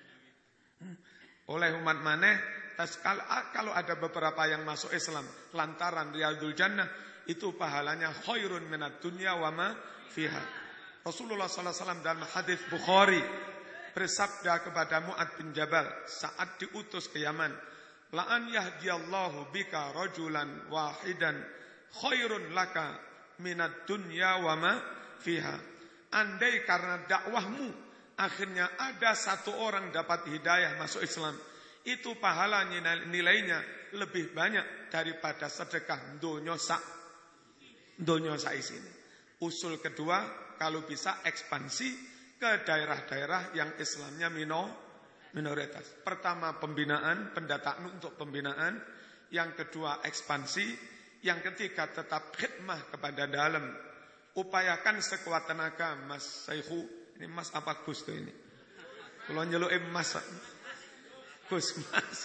Oleh umat maneh. Kalau ada beberapa yang masuk Islam lantaran Riyadul Jannah, itu pahalanya khairun minad dunya wa ma fiha. Rasulullah sallallahu alaihi wasallam dalam hadis Bukhari bersabda kepada Mu'ad bin Jabal saat diutus ke Yaman, la an yahdiyallahu bika rajulan wahidan khairun laka minad dunya wa ma fiha. Andai karena dakwahmu akhirnya ada satu orang dapat hidayah masuk Islam, itu pahalanya nilainya lebih banyak daripada sedekah donya sak donya sak isine. Usul kedua, kalau bisa ekspansi ke daerah-daerah yang Islamnya mino, minoritas. Pertama pembinaan, pendataan untuk pembinaan. Yang kedua ekspansi. Yang ketiga tetap khidmah kepada dalam. Upayakan sekuat tenaga Mas Saihu. Ini Mas apa Gus tuh ini? Kalau nyeluk Mas Gus Mas.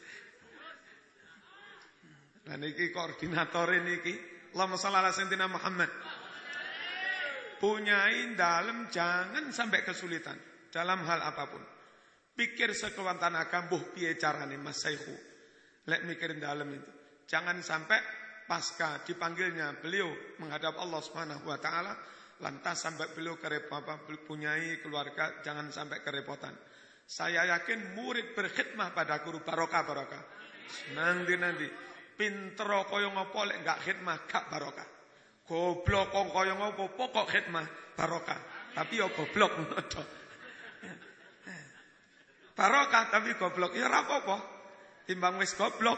Nah niki koordinator niki. Allahumma shalli ala sayyidina Muhammad. Punyain dalam jangan sampai kesulitan. dalam hal apapun. Pikir sekuat tenaga mbuh piye carane Mas Saihu. Lek mikirin dalam itu. Jangan sampai pasca dipanggilnya beliau menghadap Allah Subhanahu wa taala lantas sampai beliau kerepotan punyai keluarga, jangan sampai kerepotan. Saya yakin murid berkhidmah pada guru barokah barokah. Nanti nanti pinter koyo ngopo lek enggak khidmah gak barokah. Goblok koyo ngopo pokok khidmah barokah. Tapi yo goblok ngono. Barokah tapi goblok ya ora apa-apa. Timbang wis goblok.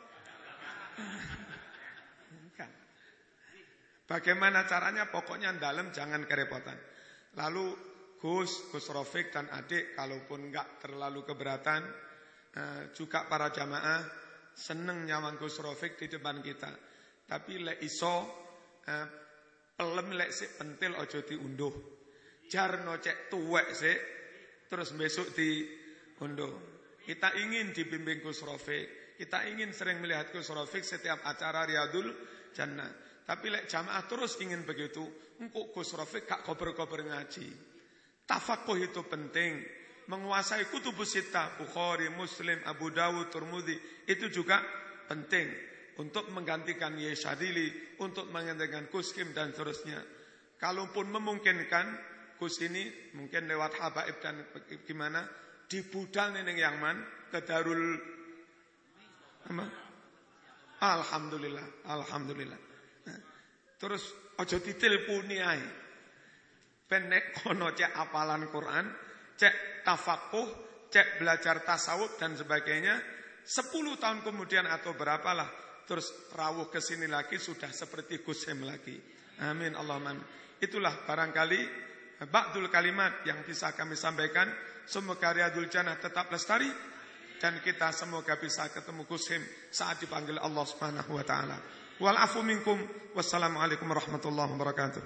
Bagaimana caranya? Pokoknya dalam jangan kerepotan. Lalu Gus, Gus Rafiq dan adik, kalaupun enggak terlalu keberatan, eh, juga para jamaah seneng nyawang Gus Rafiq di depan kita. Tapi lek iso eh, pelem lek sik pentil ojo diunduh. Jarno cek tuwek sik terus besok diunduh. Kita ingin dibimbing Gus Rafiq. Kita ingin sering melihat Gus Rafiq setiap acara Riyadul Jannah. Tapi lek jamaah terus ingin begitu, engkau Gus Rafiq gak kober-kober ngaji. Tafakuh itu penting. Menguasai kutubus sittah, Bukhari, Muslim, Abu Dawud, Tirmidzi, itu juga penting. Untuk menggantikan Yeshadili, untuk menggantikan Kuskim dan seterusnya. Kalaupun memungkinkan, Gus ini mungkin lewat habaib dan gimana, dibudal neneng yang man, ke Darul apa? Alhamdulillah, Alhamdulillah. Terus ojo diteleponi ae. Penek kono cek hafalan Quran, cek tafakuh, cek belajar tasawuf dan sebagainya. Sepuluh tahun kemudian atau berapalah, terus rawuh ke sini lagi sudah seperti Gus Hem lagi. Amin Allahumma amin. Itulah barangkali ba'dul kalimat yang bisa kami sampaikan. Semoga Riyadul Jannah tetap lestari dan kita semoga bisa ketemu Gus Hem saat dipanggil Allah Subhanahu wa taala. Wal afu minkum. Wassalamualaikum warahmatullahi wabarakatuh.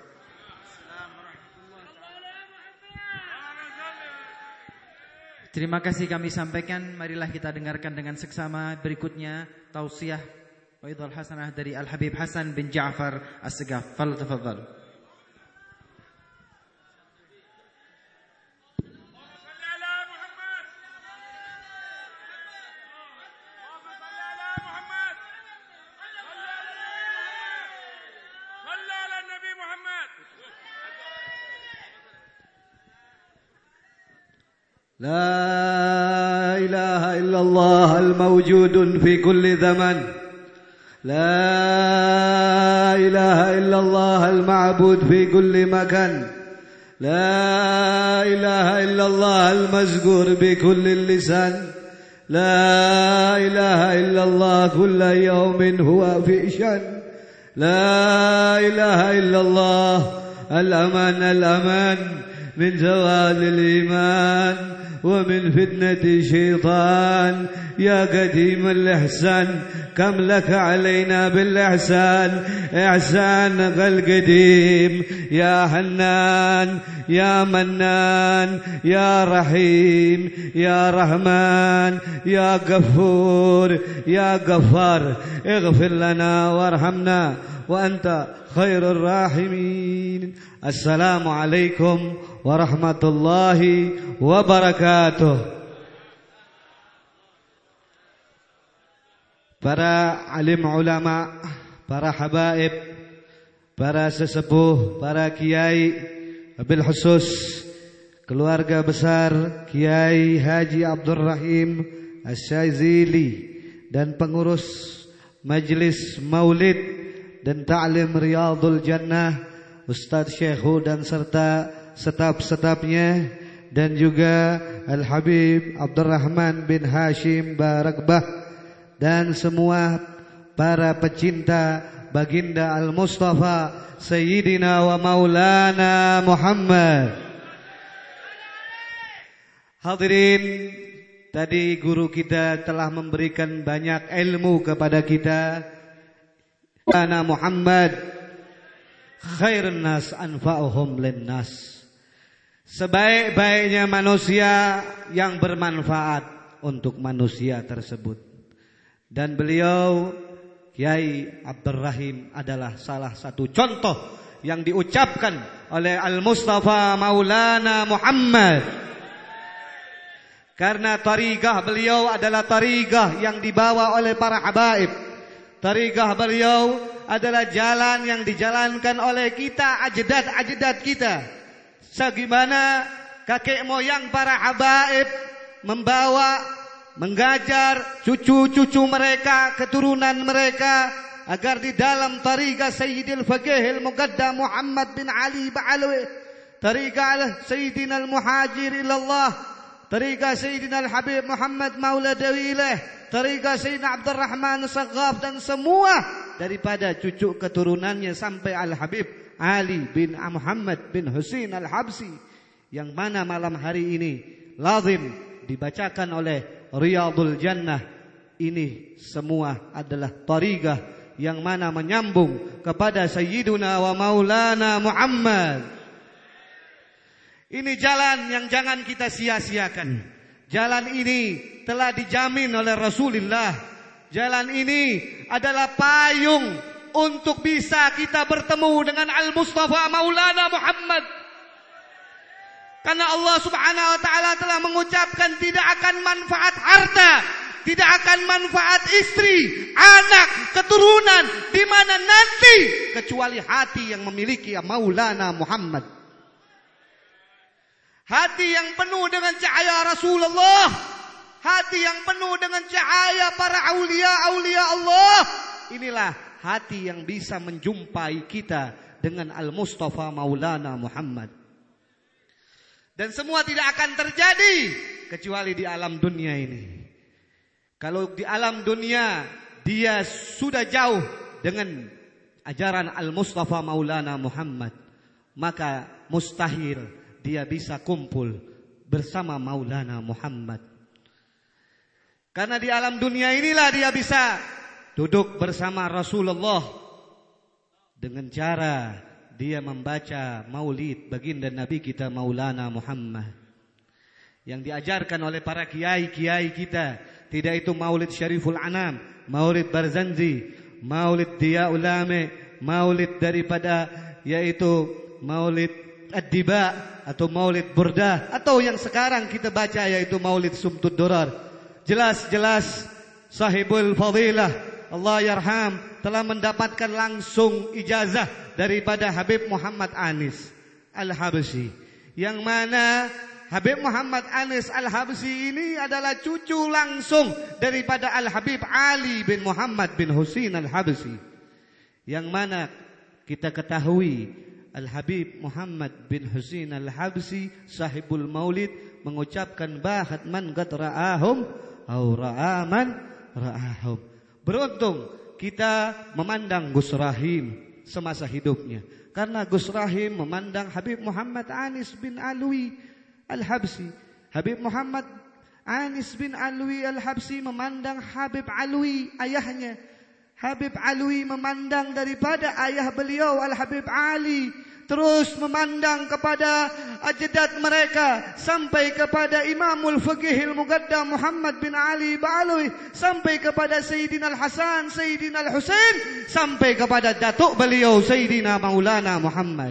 Terima kasih kami sampaikan. Marilah kita dengarkan dengan seksama berikutnya tausiah Waidul Hasanah dari Al Habib Hasan bin Ja'far As-Segaf. Falyatafadhal. لا إله إلا الله الموجود في كل زمن لا إله إلا الله المعبود في كل مكان لا إله إلا الله المذكور بكل اللسان لا إله إلا الله كل يوم هو في شأن لا إله إلا الله الأمان الأمان من زوال الإيمان ومن فتنة الشيطان يا قديم الإحسان كم لك علينا بالإحسان إحسانك القديم يا حنان يا منان يا رحيم يا رحمن يا غفور يا غفار اغفر لنا وارحمنا وأنت خير الراحمين. السلام عليكم ورحمة الله وبركاته. Para alim ulama, para habaib, para sesepuh, para kiai, wabil khusus keluarga besar Kiai Haji Abdul Rahim Asy-Syazili dan pengurus Majelis Maulid dan Ta'lim Riyadul Jannah, Ustadz Syekhu dan serta staf-stafnya, dan juga Al-Habib Abdurrahman bin Hashim Barakbah, dan semua para pecinta baginda Al-Mustafa Sayyidina wa Maulana Muhammad. Hadirin, tadi guru kita telah memberikan banyak ilmu kepada kita. Ana Muhammad khairun nas anfa'uhum linnas. Sebaik-baiknya manusia yang bermanfaat untuk manusia tersebut. Dan beliau Kiai Abdul Rahim adalah salah satu contoh yang diucapkan oleh Al-Mustafa Maulana Muhammad Karena tariqah beliau adalah tariqah yang dibawa oleh para habaib. Tariqah beliau adalah jalan yang dijalankan oleh kita, ajdad-ajdad kita. Sebagaimana kakek moyang para habaib membawa, mengajar cucu-cucu mereka, keturunan mereka, agar di dalam tariqah Sayyidil Faqih Al-Muqaddam Muhammad bin Ali Ba'alwi, tariqah Sayyidina Al-Muhajir ilallah, tariqah Sayyidina Al-Habib Muhammad Maula Dawileh, tariqah Sayyidina Abdul Rahman Saghaf, dan semua daripada cucu keturunannya sampai Al-Habib Ali bin Muhammad bin Husain Al-Habsi, yang mana malam hari ini lazim dibacakan oleh Riyadul Jannah. Ini semua adalah tariqah yang mana menyambung kepada Sayyiduna wa Maulana Muhammad. Ini jalan yang jangan kita sia-siakan. Jalan ini telah dijamin oleh Rasulullah. Jalan ini adalah payung untuk bisa kita bertemu dengan Al-Mustafa Maulana Muhammad. Karena Allah Subhanahu wa taala telah mengucapkan tidak akan manfaat harta, tidak akan manfaat istri, anak, keturunan di mana nanti kecuali hati yang memiliki Maulana Muhammad. Hati yang penuh dengan cahaya Rasulullah, hati yang penuh dengan cahaya para aulia-aulia Allah. Inilah hati yang bisa menjumpai kita dengan Al-Mustafa Maulana Muhammad. Dan semua tidak akan terjadi kecuali di alam dunia ini. Kalau di alam dunia dia sudah jauh dengan ajaran Al-Mustafa Maulana Muhammad, maka mustahil dia bisa kumpul bersama Maulana Muhammad. Karena di alam dunia inilah dia bisa duduk bersama Rasulullah dengan cara dia membaca maulid baginda Nabi kita Maulana Muhammad, yang diajarkan oleh para kiai-kiai kita. Tidak itu maulid Syariful Anam, maulid Barzanji, maulid Diya Ulame, maulid daripada yaitu maulid Ad-Diba atau maulid Burdah, atau yang sekarang kita baca yaitu maulid Sumtud Durar. Jelas-jelas sahibul fadilah Allah yarham telah mendapatkan langsung ijazah daripada Habib Muhammad Anis Al-Habsyi, yang mana Habib Muhammad Anis Al-Habsyi ini adalah cucu langsung daripada Al-Habib Ali bin Muhammad bin Husain Al-Habsyi, yang mana kita ketahui Al-Habib Muhammad bin Husain Al-Habsyi sahibul maulid mengucapkan bahat man qad ra'ahum au ra'aman ra'ahum. Beruntung kita memandang Gus Rahim semasa hidupnya, karena Gus Rahim memandang Habib Muhammad Anis bin Alwi Al-Habsyi. Habib Muhammad Anis bin Alwi Al-Habsyi memandang Habib Alwi ayahnya. Habib Alwi memandang daripada ayah beliau Al-Habib Ali, terus memandang kepada ajdad mereka sampai kepada Imamul Faqih Al-Muqaddam Muhammad bin Ali Ba'alwi, sampai kepada Sayyidina Al-Hasan, Sayyidina Al-Husain, sampai kepada datuk beliau Sayyidina Maulana Muhammad.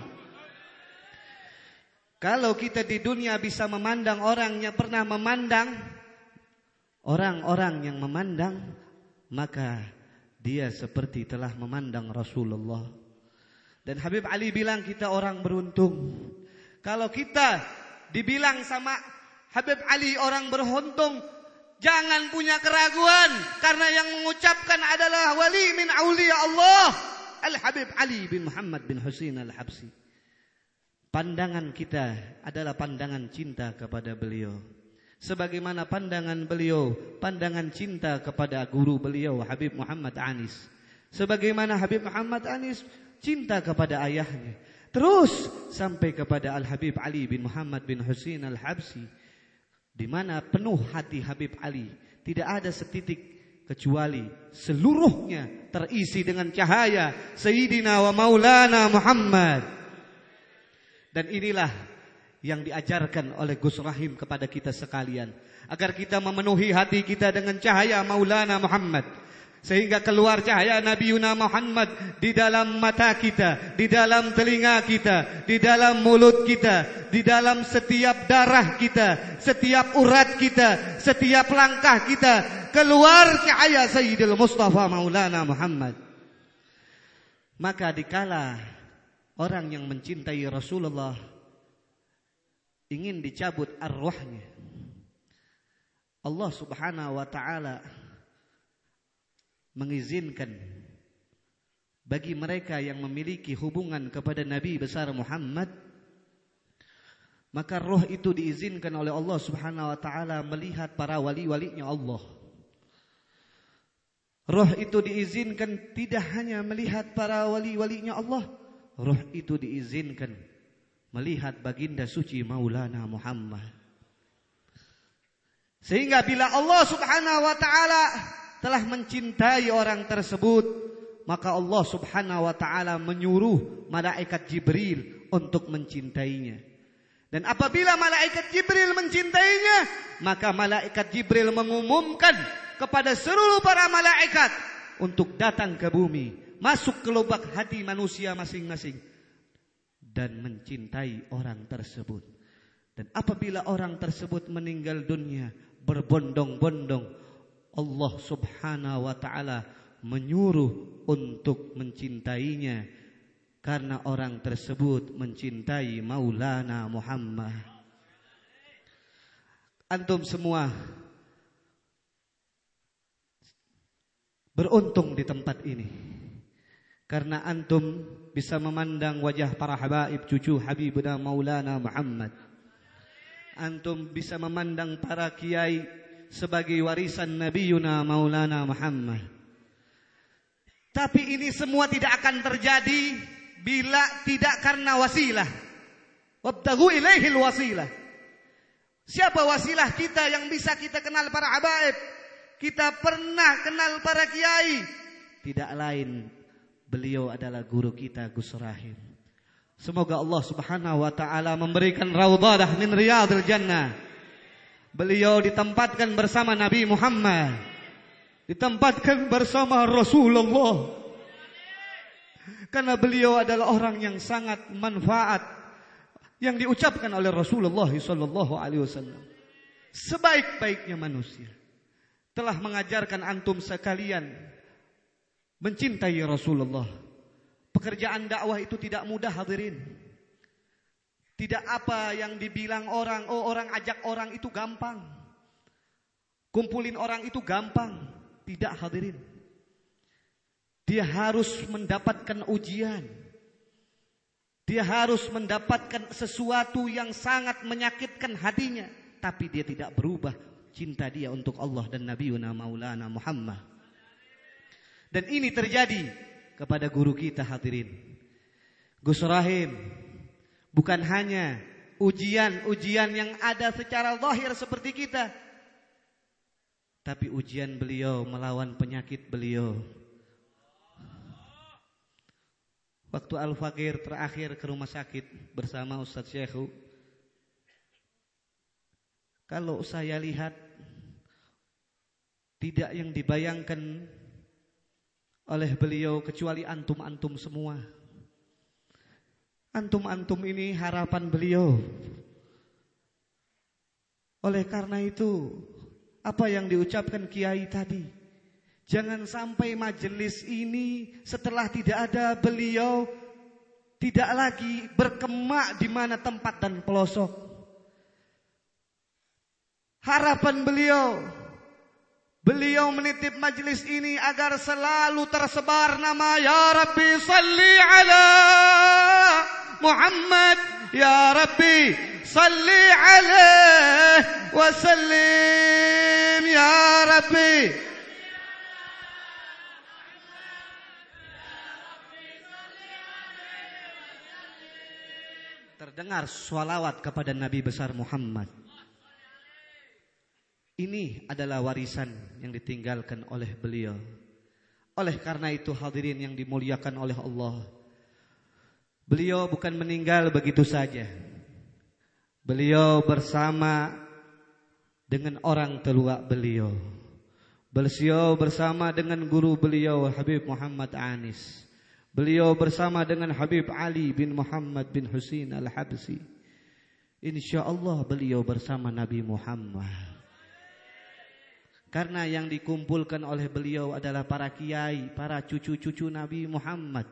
Kalau kita di dunia bisa memandang orang yang pernah memandang orang-orang yang memandang, maka dia seperti telah memandang Rasulullah. Dan Habib Ali bilang kita orang beruntung. Kalau kita dibilang sama Habib Ali orang beruntung, jangan punya keraguan, karena yang mengucapkan adalah wali min auliya Allah, Al-Habib Ali bin Muhammad bin Husain Al-Habsyi. Pandangan kita adalah pandangan cinta kepada beliau, sebagaimana pandangan beliau pandangan cinta kepada guru beliau Habib Muhammad Anis, sebagaimana Habib Muhammad Anis cinta kepada ayahnya, terus sampai kepada Al-Habib Ali bin Muhammad bin Husain Al-Habsyi, di mana penuh hati Habib Ali, tidak ada setitik kecuali seluruhnya terisi dengan cahaya Sayyidina wa Maulana Muhammad. Dan inilah yang diajarkan oleh Gus Rahim kepada kita sekalian, agar kita memenuhi hati kita dengan cahaya Maulana Muhammad. Sehingga keluar cahaya Nabi Yuna Muhammad di dalam mata kita, di dalam telinga kita, di dalam mulut kita, di dalam setiap darah kita, setiap urat kita, setiap langkah kita. Keluar cahaya Sayyidil Mustafa Maulana Muhammad. Maka dikala orang yang mencintai Rasulullah ingin dicabut arwahnya, Allah Subhanahu wa ta'ala mengizinkan bagi mereka yang memiliki hubungan kepada Nabi besar Muhammad, maka roh itu diizinkan oleh Allah Subhanahu wa ta'ala melihat para wali-walinya Allah. Roh itu diizinkan tidak hanya melihat para wali-walinya Allah, roh itu diizinkan melihat baginda suci Maulana Muhammad. Sehingga bila Allah Subhanahu wa ta'ala telah mencintai orang tersebut, maka Allah Subhanahu wa ta'ala menyuruh malaikat Jibril untuk mencintainya. Dan apabila malaikat Jibril mencintainya, maka malaikat Jibril mengumumkan kepada seluruh para malaikat untuk datang ke bumi, masuk ke lubuk hati manusia masing-masing dan mencintai orang tersebut. Dan apabila orang tersebut meninggal dunia berbondong-bondong, Allah Subhanahu wa ta'ala menyuruh untuk mencintainya, karena orang tersebut mencintai Maulana Muhammad. Antum semua beruntung di tempat ini, karena antum bisa memandang wajah para habaib cucu Habibuna Maulana Muhammad. Antum bisa memandang para kiai sebagai warisan Nabiyuna Maulana Muhammad. Tapi ini semua tidak akan terjadi bila tidak karena wasilah. Wabtaghu ilaihil wasilah. Siapa wasilah kita yang bisa kita kenal para habaib? Kita pernah kenal para kiai. Tidak lain, beliau adalah guru kita Gus Rahim. Semoga Allah Subhanahu wa ta'ala memberikan raudhadah min riyadil jannah. Beliau ditempatkan bersama Nabi Muhammad, ditempatkan bersama Rasulullah, karena beliau adalah orang yang sangat manfaat yang diucapkan oleh Rasulullah sallallahu alaihi wasallam. Sebaik-baiknya manusia telah mengajarkan antum sekalian mencintai Rasulullah. Pekerjaan dakwah itu tidak mudah, hadirin. Tidak apa yang dibilang orang, oh orang ajak orang itu gampang, kumpulin orang itu gampang. Tidak, hadirin. Dia harus mendapatkan ujian. Dia harus mendapatkan sesuatu yang sangat menyakitkan hatinya, tapi dia tidak berubah cinta dia untuk Allah dan Nabiuna Maulana Muhammad. Dan ini terjadi kepada guru kita, hadirin, Gus Rahim. Bukan hanya ujian-ujian yang ada secara zahir seperti kita, tapi ujian beliau melawan penyakit beliau. Waktu Al-Fakir terakhir ke rumah sakit bersama Ustadz Syekhu, kalau saya lihat tidak yang dibayangkan oleh beliau kecuali antum-antum semua. Antum-antum ini harapan beliau. Oleh karena itu, apa yang diucapkan kiai tadi, jangan sampai majelis ini setelah tidak ada beliau tidak lagi berkemak di mana tempat dan pelosok. Harapan beliau, beliau menitip majelis ini agar selalu tersebar nama Ya Rabbi salli ala Muhammad, Ya Rabbi salli alaihi wa sallim, Ya Rabbi. Terdengar sholawat kepada Nabi besar Muhammad. Ini adalah warisan yang ditinggalkan oleh beliau. Oleh karena itu, hadirin yang dimuliakan oleh Allah, beliau bukan meninggal begitu saja. Beliau bersama dengan orang tua beliau. Beliau bersama dengan guru beliau Habib Muhammad Anis. Beliau bersama dengan Habib Ali bin Muhammad bin Husin Al-Habsi. InsyaAllah beliau bersama Nabi Muhammad. Karena yang dikumpulkan oleh beliau adalah para kiai, para cucu-cucu Nabi Muhammad.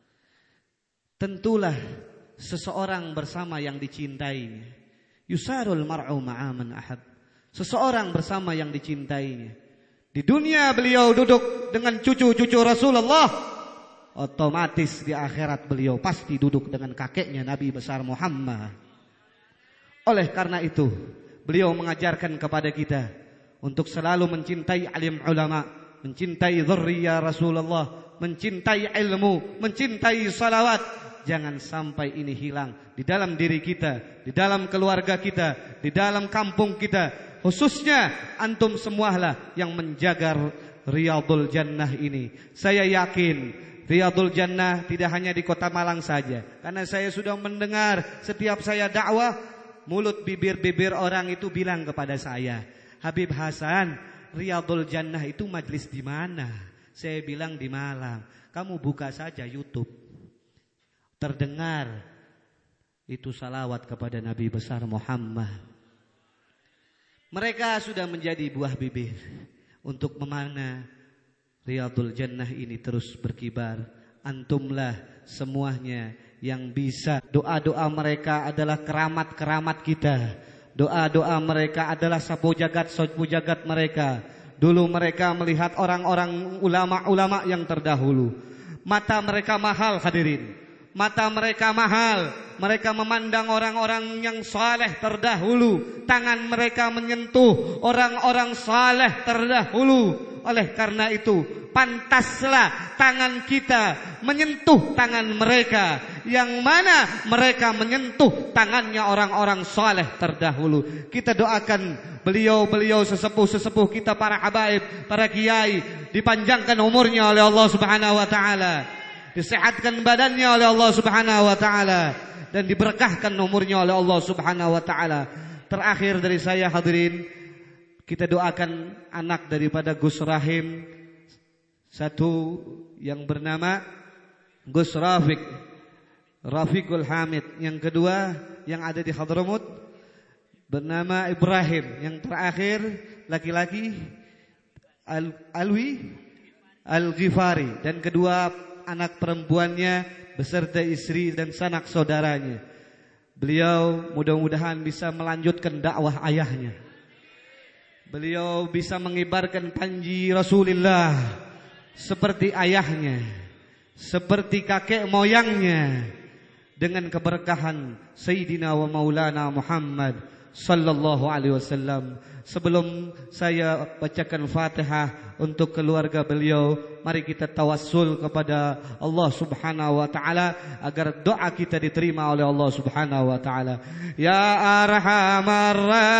Tentulah seseorang bersama yang dicintainya. Yusarul mar'u ma'aman ahab. Seseorang bersama yang dicintainya. Di dunia beliau duduk dengan cucu-cucu Rasulullah. Otomatis di akhirat beliau pasti duduk dengan kakeknya Nabi besar Muhammad. Oleh karena itu, beliau mengajarkan kepada kita untuk selalu mencintai alim ulama, mencintai dzurriyyah Rasulullah, mencintai ilmu, mencintai salawat. Jangan sampai ini hilang di dalam diri kita, di dalam keluarga kita, di dalam kampung kita. Khususnya antum semualah yang menjaga Riyadul Jannah ini. Saya yakin Riyadul Jannah tidak hanya di Kota Malang saja. Karena saya sudah mendengar setiap saya dakwah, mulut bibir-bibir orang itu bilang kepada saya, Habib Hasan, Riyadul Jannah itu majlis di mana? Saya bilang di Malang. Kamu buka saja YouTube. Terdengar itu salawat kepada Nabi besar Muhammad. Mereka sudah menjadi buah bibir untuk memana Riyadul Jannah ini terus berkibar. Antumlah semuanya yang bisa. Doa-doa mereka adalah keramat-keramat kita. Doa-doa mereka adalah sapu jagat, sapu jagat mereka. Dulu mereka melihat orang-orang ulama-ulama yang terdahulu. Mata mereka mahal hadirin. Mata mereka mahal. Mereka memandang orang-orang yang saleh terdahulu. Tangan mereka menyentuh orang-orang saleh terdahulu. Oleh karena itu, pantaslah tangan kita menyentuh tangan mereka, yang mana mereka menyentuh tangannya orang-orang saleh terdahulu. Kita doakan beliau-beliau sesepuh-sesepuh kita, para habaib, para kiai, dipanjangkan umurnya oleh Allah Subhanahu wa taala, disehatkan badannya oleh Allah Subhanahu wa taala, dan diberkahkan umurnya oleh Allah Subhanahu wa taala. Terakhir dari saya hadirin, kita doakan anak daripada Gus Rahim, satu yang bernama Gus Rafiq, Rafiqul Hamid. Yang kedua yang ada di Hadramut bernama Ibrahim. Yang terakhir laki-laki Al Alwi Al-Ghifari. Dan kedua anak perempuannya beserta istri dan sanak saudaranya. Beliau mudah-mudahan bisa melanjutkan dakwah ayahnya. Beliau bisa mengibarkan panji Rasulullah seperti ayahnya, seperti kakek moyangnya, dengan keberkahan Sayyidina wa Maulana Muhammad sallallahu alaihi wasallam. Sebelum saya bacakan Fatihah untuk keluarga beliau, mari kita tawassul kepada Allah Subhanahu wa taala agar doa kita diterima oleh Allah Subhanahu wa taala. Ya Arhamar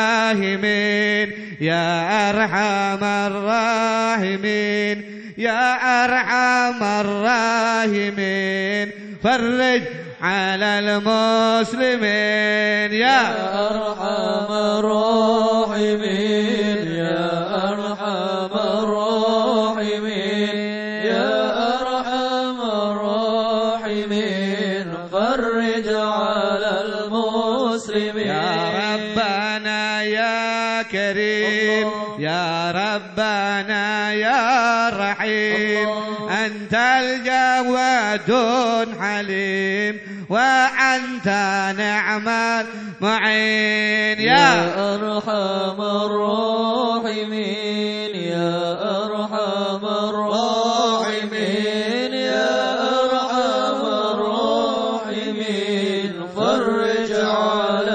Rahimin, Ya Arhamar Rahimin, Ya Arhamar Rahimin, farij على المسلمين يا أرحم الراحمين يا أرحم الراحمين يا أرحم الراحمين فرج على المسلمين يا ربنا يا كريم يا ربنا يا رحيم أنت الجواد حليم وأنت نعم المعين يا أرحم الراحمين يا أرحم الراحمين يا أرحم الراحمين فرج على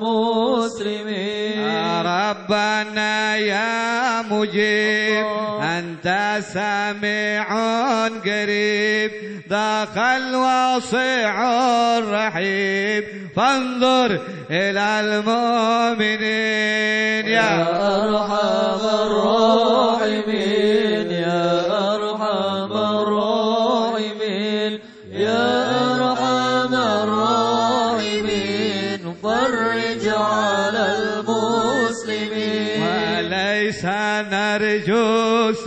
المسلمين يا ربنا يا مجيب أنت سميع قريب ذاك الواسع الرحيم فانظر إلى المؤمنين يا أرحم الراحمين يا أرحم الراحمين يا أرحم الراحمين فرج على المسلمين وليس نرجو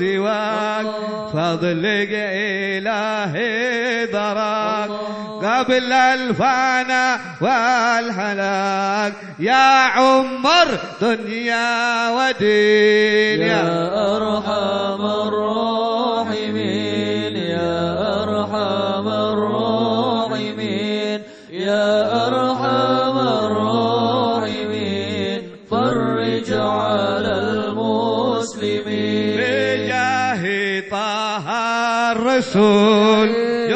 فضلك إلهي ضرك قبل الفنا والهلاك يا عمر دنيا ودين يا أرحم الراحمين يا أرحم الراحمين يا أرحم الراحمين فرج على المسلمين بجاه طه الرسول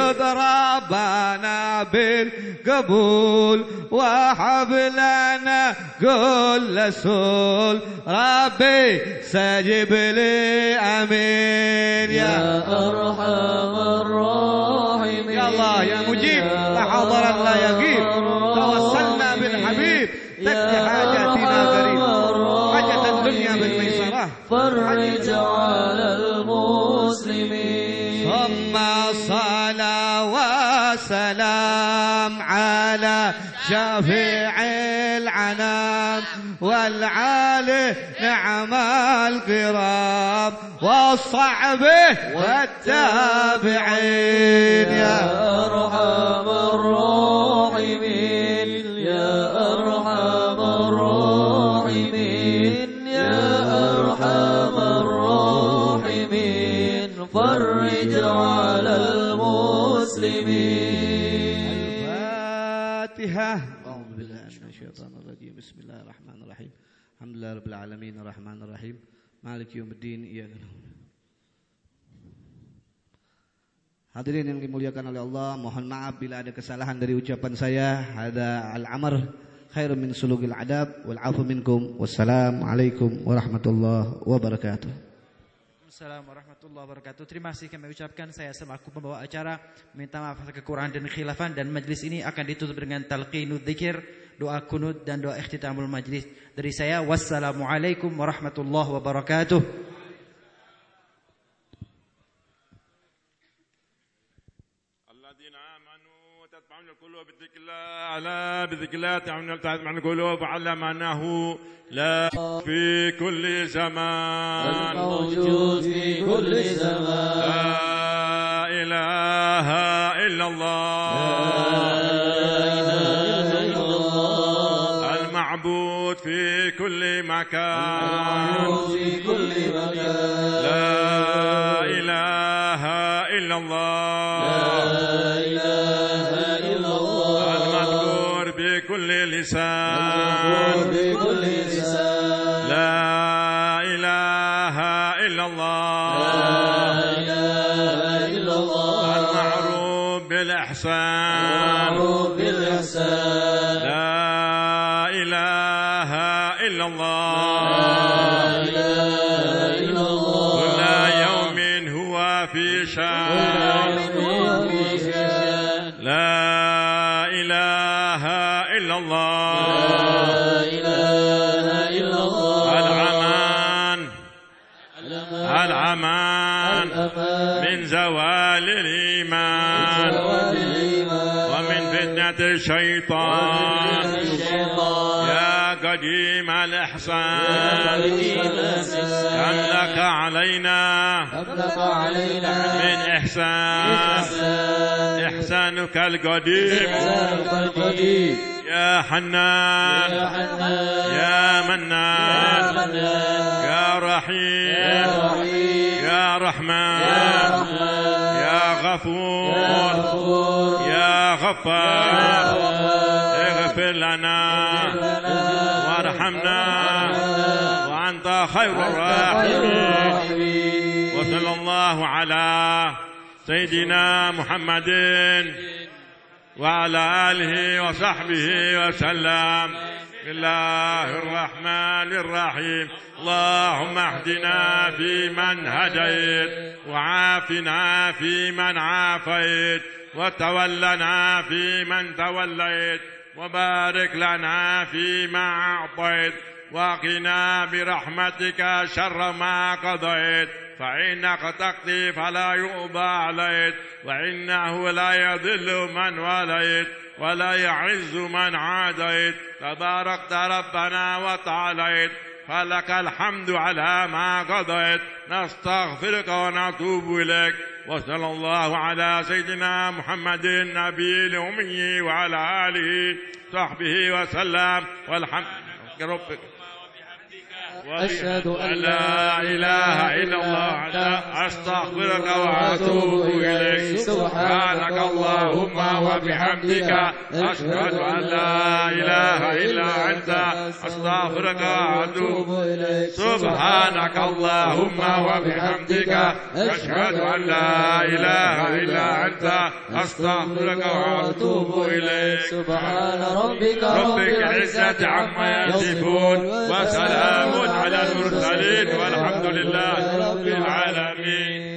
يضربنا بالقبول وهب لنا كل سول ربي سجب لي امين يا أرحم الراحمين يا الله يا مجيب فحضرا لا يغيب توسلنا بالحبيب تكفي حاجاتنا قريب حاجة الدنيا بالميسرة فرج على المسلمين ثم صلاة وسلام على شفيع العنام والعالي نعم الكرام والصحبه والتابعين يا أرحم الراحمين يا أرحم الراحمين يا أرحم الراحمين فرج على المسلمين الفاتحة أعوذ بالله من الشيطان الرجيم بسم الله الرحمن الرحيم الحمد لله رب العالمين الرحمن الرحيم مالك يوم الدين إياك نعبد. Hadirin yang dimuliakan oleh Allah, mohon maaf bila ada kesalahan dari ucapan saya. Hada al-amr khairun min sulugil adab wal afu minkum. Wassalamualaikum warahmatullahi wabarakatuh. Assalamualaikum warahmatullahi wabarakatuh. Terima kasih kami ucapkan. Saya selaku pembawa acara minta maaf atas kekurangan dan khilafan, dan majlis ini akan ditutup dengan talqinud dzikir, doa kunut dan doa ikhtitamul majlis dari saya. Wassalamualaikum warahmatullahi wabarakatuh. القلوب بذكر الله على بذكر الله تعمل القلوب علمناه لا في كل زمان الموجود في كل زمان لا إله إلا الله المعبود في كل مكان في كل مكان لا إله إلا الله بكل لسان بكل لسان لا إله إلا الله لا إله إلا الله المعروف بالإحسان المعروف بالإحسان لا إله إلا الله لا إله إلا الله كل يوم هو في شان لا إله إلا الله لا إله إلا الله الأمان الأمان من زوال الإيمان ومن فتنة الشيطان يا قديم الإحسان كم لك علينا من إحسان إحسانك القديم يا حنان يا منان يا رحيم يا رحمن يا غفور يا غفار اغفر لنا وارحمنا وأنت خير الراحمين. وصلى الله على سيدنا محمد وعلى آله وصحبه وسلم. بسم الله الرحمن الرحيم. اللهم اهدنا فيمن هديت وعافنا فيمن عافيت وتولنا فيمن توليت وبارك لنا فيما أعطيت وقنا برحمتك شر ما قضيت فإنك تقضي فلا يقضى عليك وإنه لا يضل من وليت ولا يعز من عاديت تباركت ربنا وتعاليت فلك الحمد على ما قضيت نستغفرك ونتوب إليك وصلى الله على سيدنا محمد النبي الأمي وعلى آله وصحبه وسلم والحمد لله ربك أشهد أن لا إله إلا الله أستغفرك وأتوب إليك سبحانك اللهم وبحمدك أشهد أن لا إله إلا أنت أستغفرك وأتوب إليك سبحانك اللهم وبحمدك أشهد أن لا إله إلا أنت أستغفرك وأتوب إليك سبحان ربك رب العزة عما يصفون وسلام على المرسلين والحمد لله رب العالمين.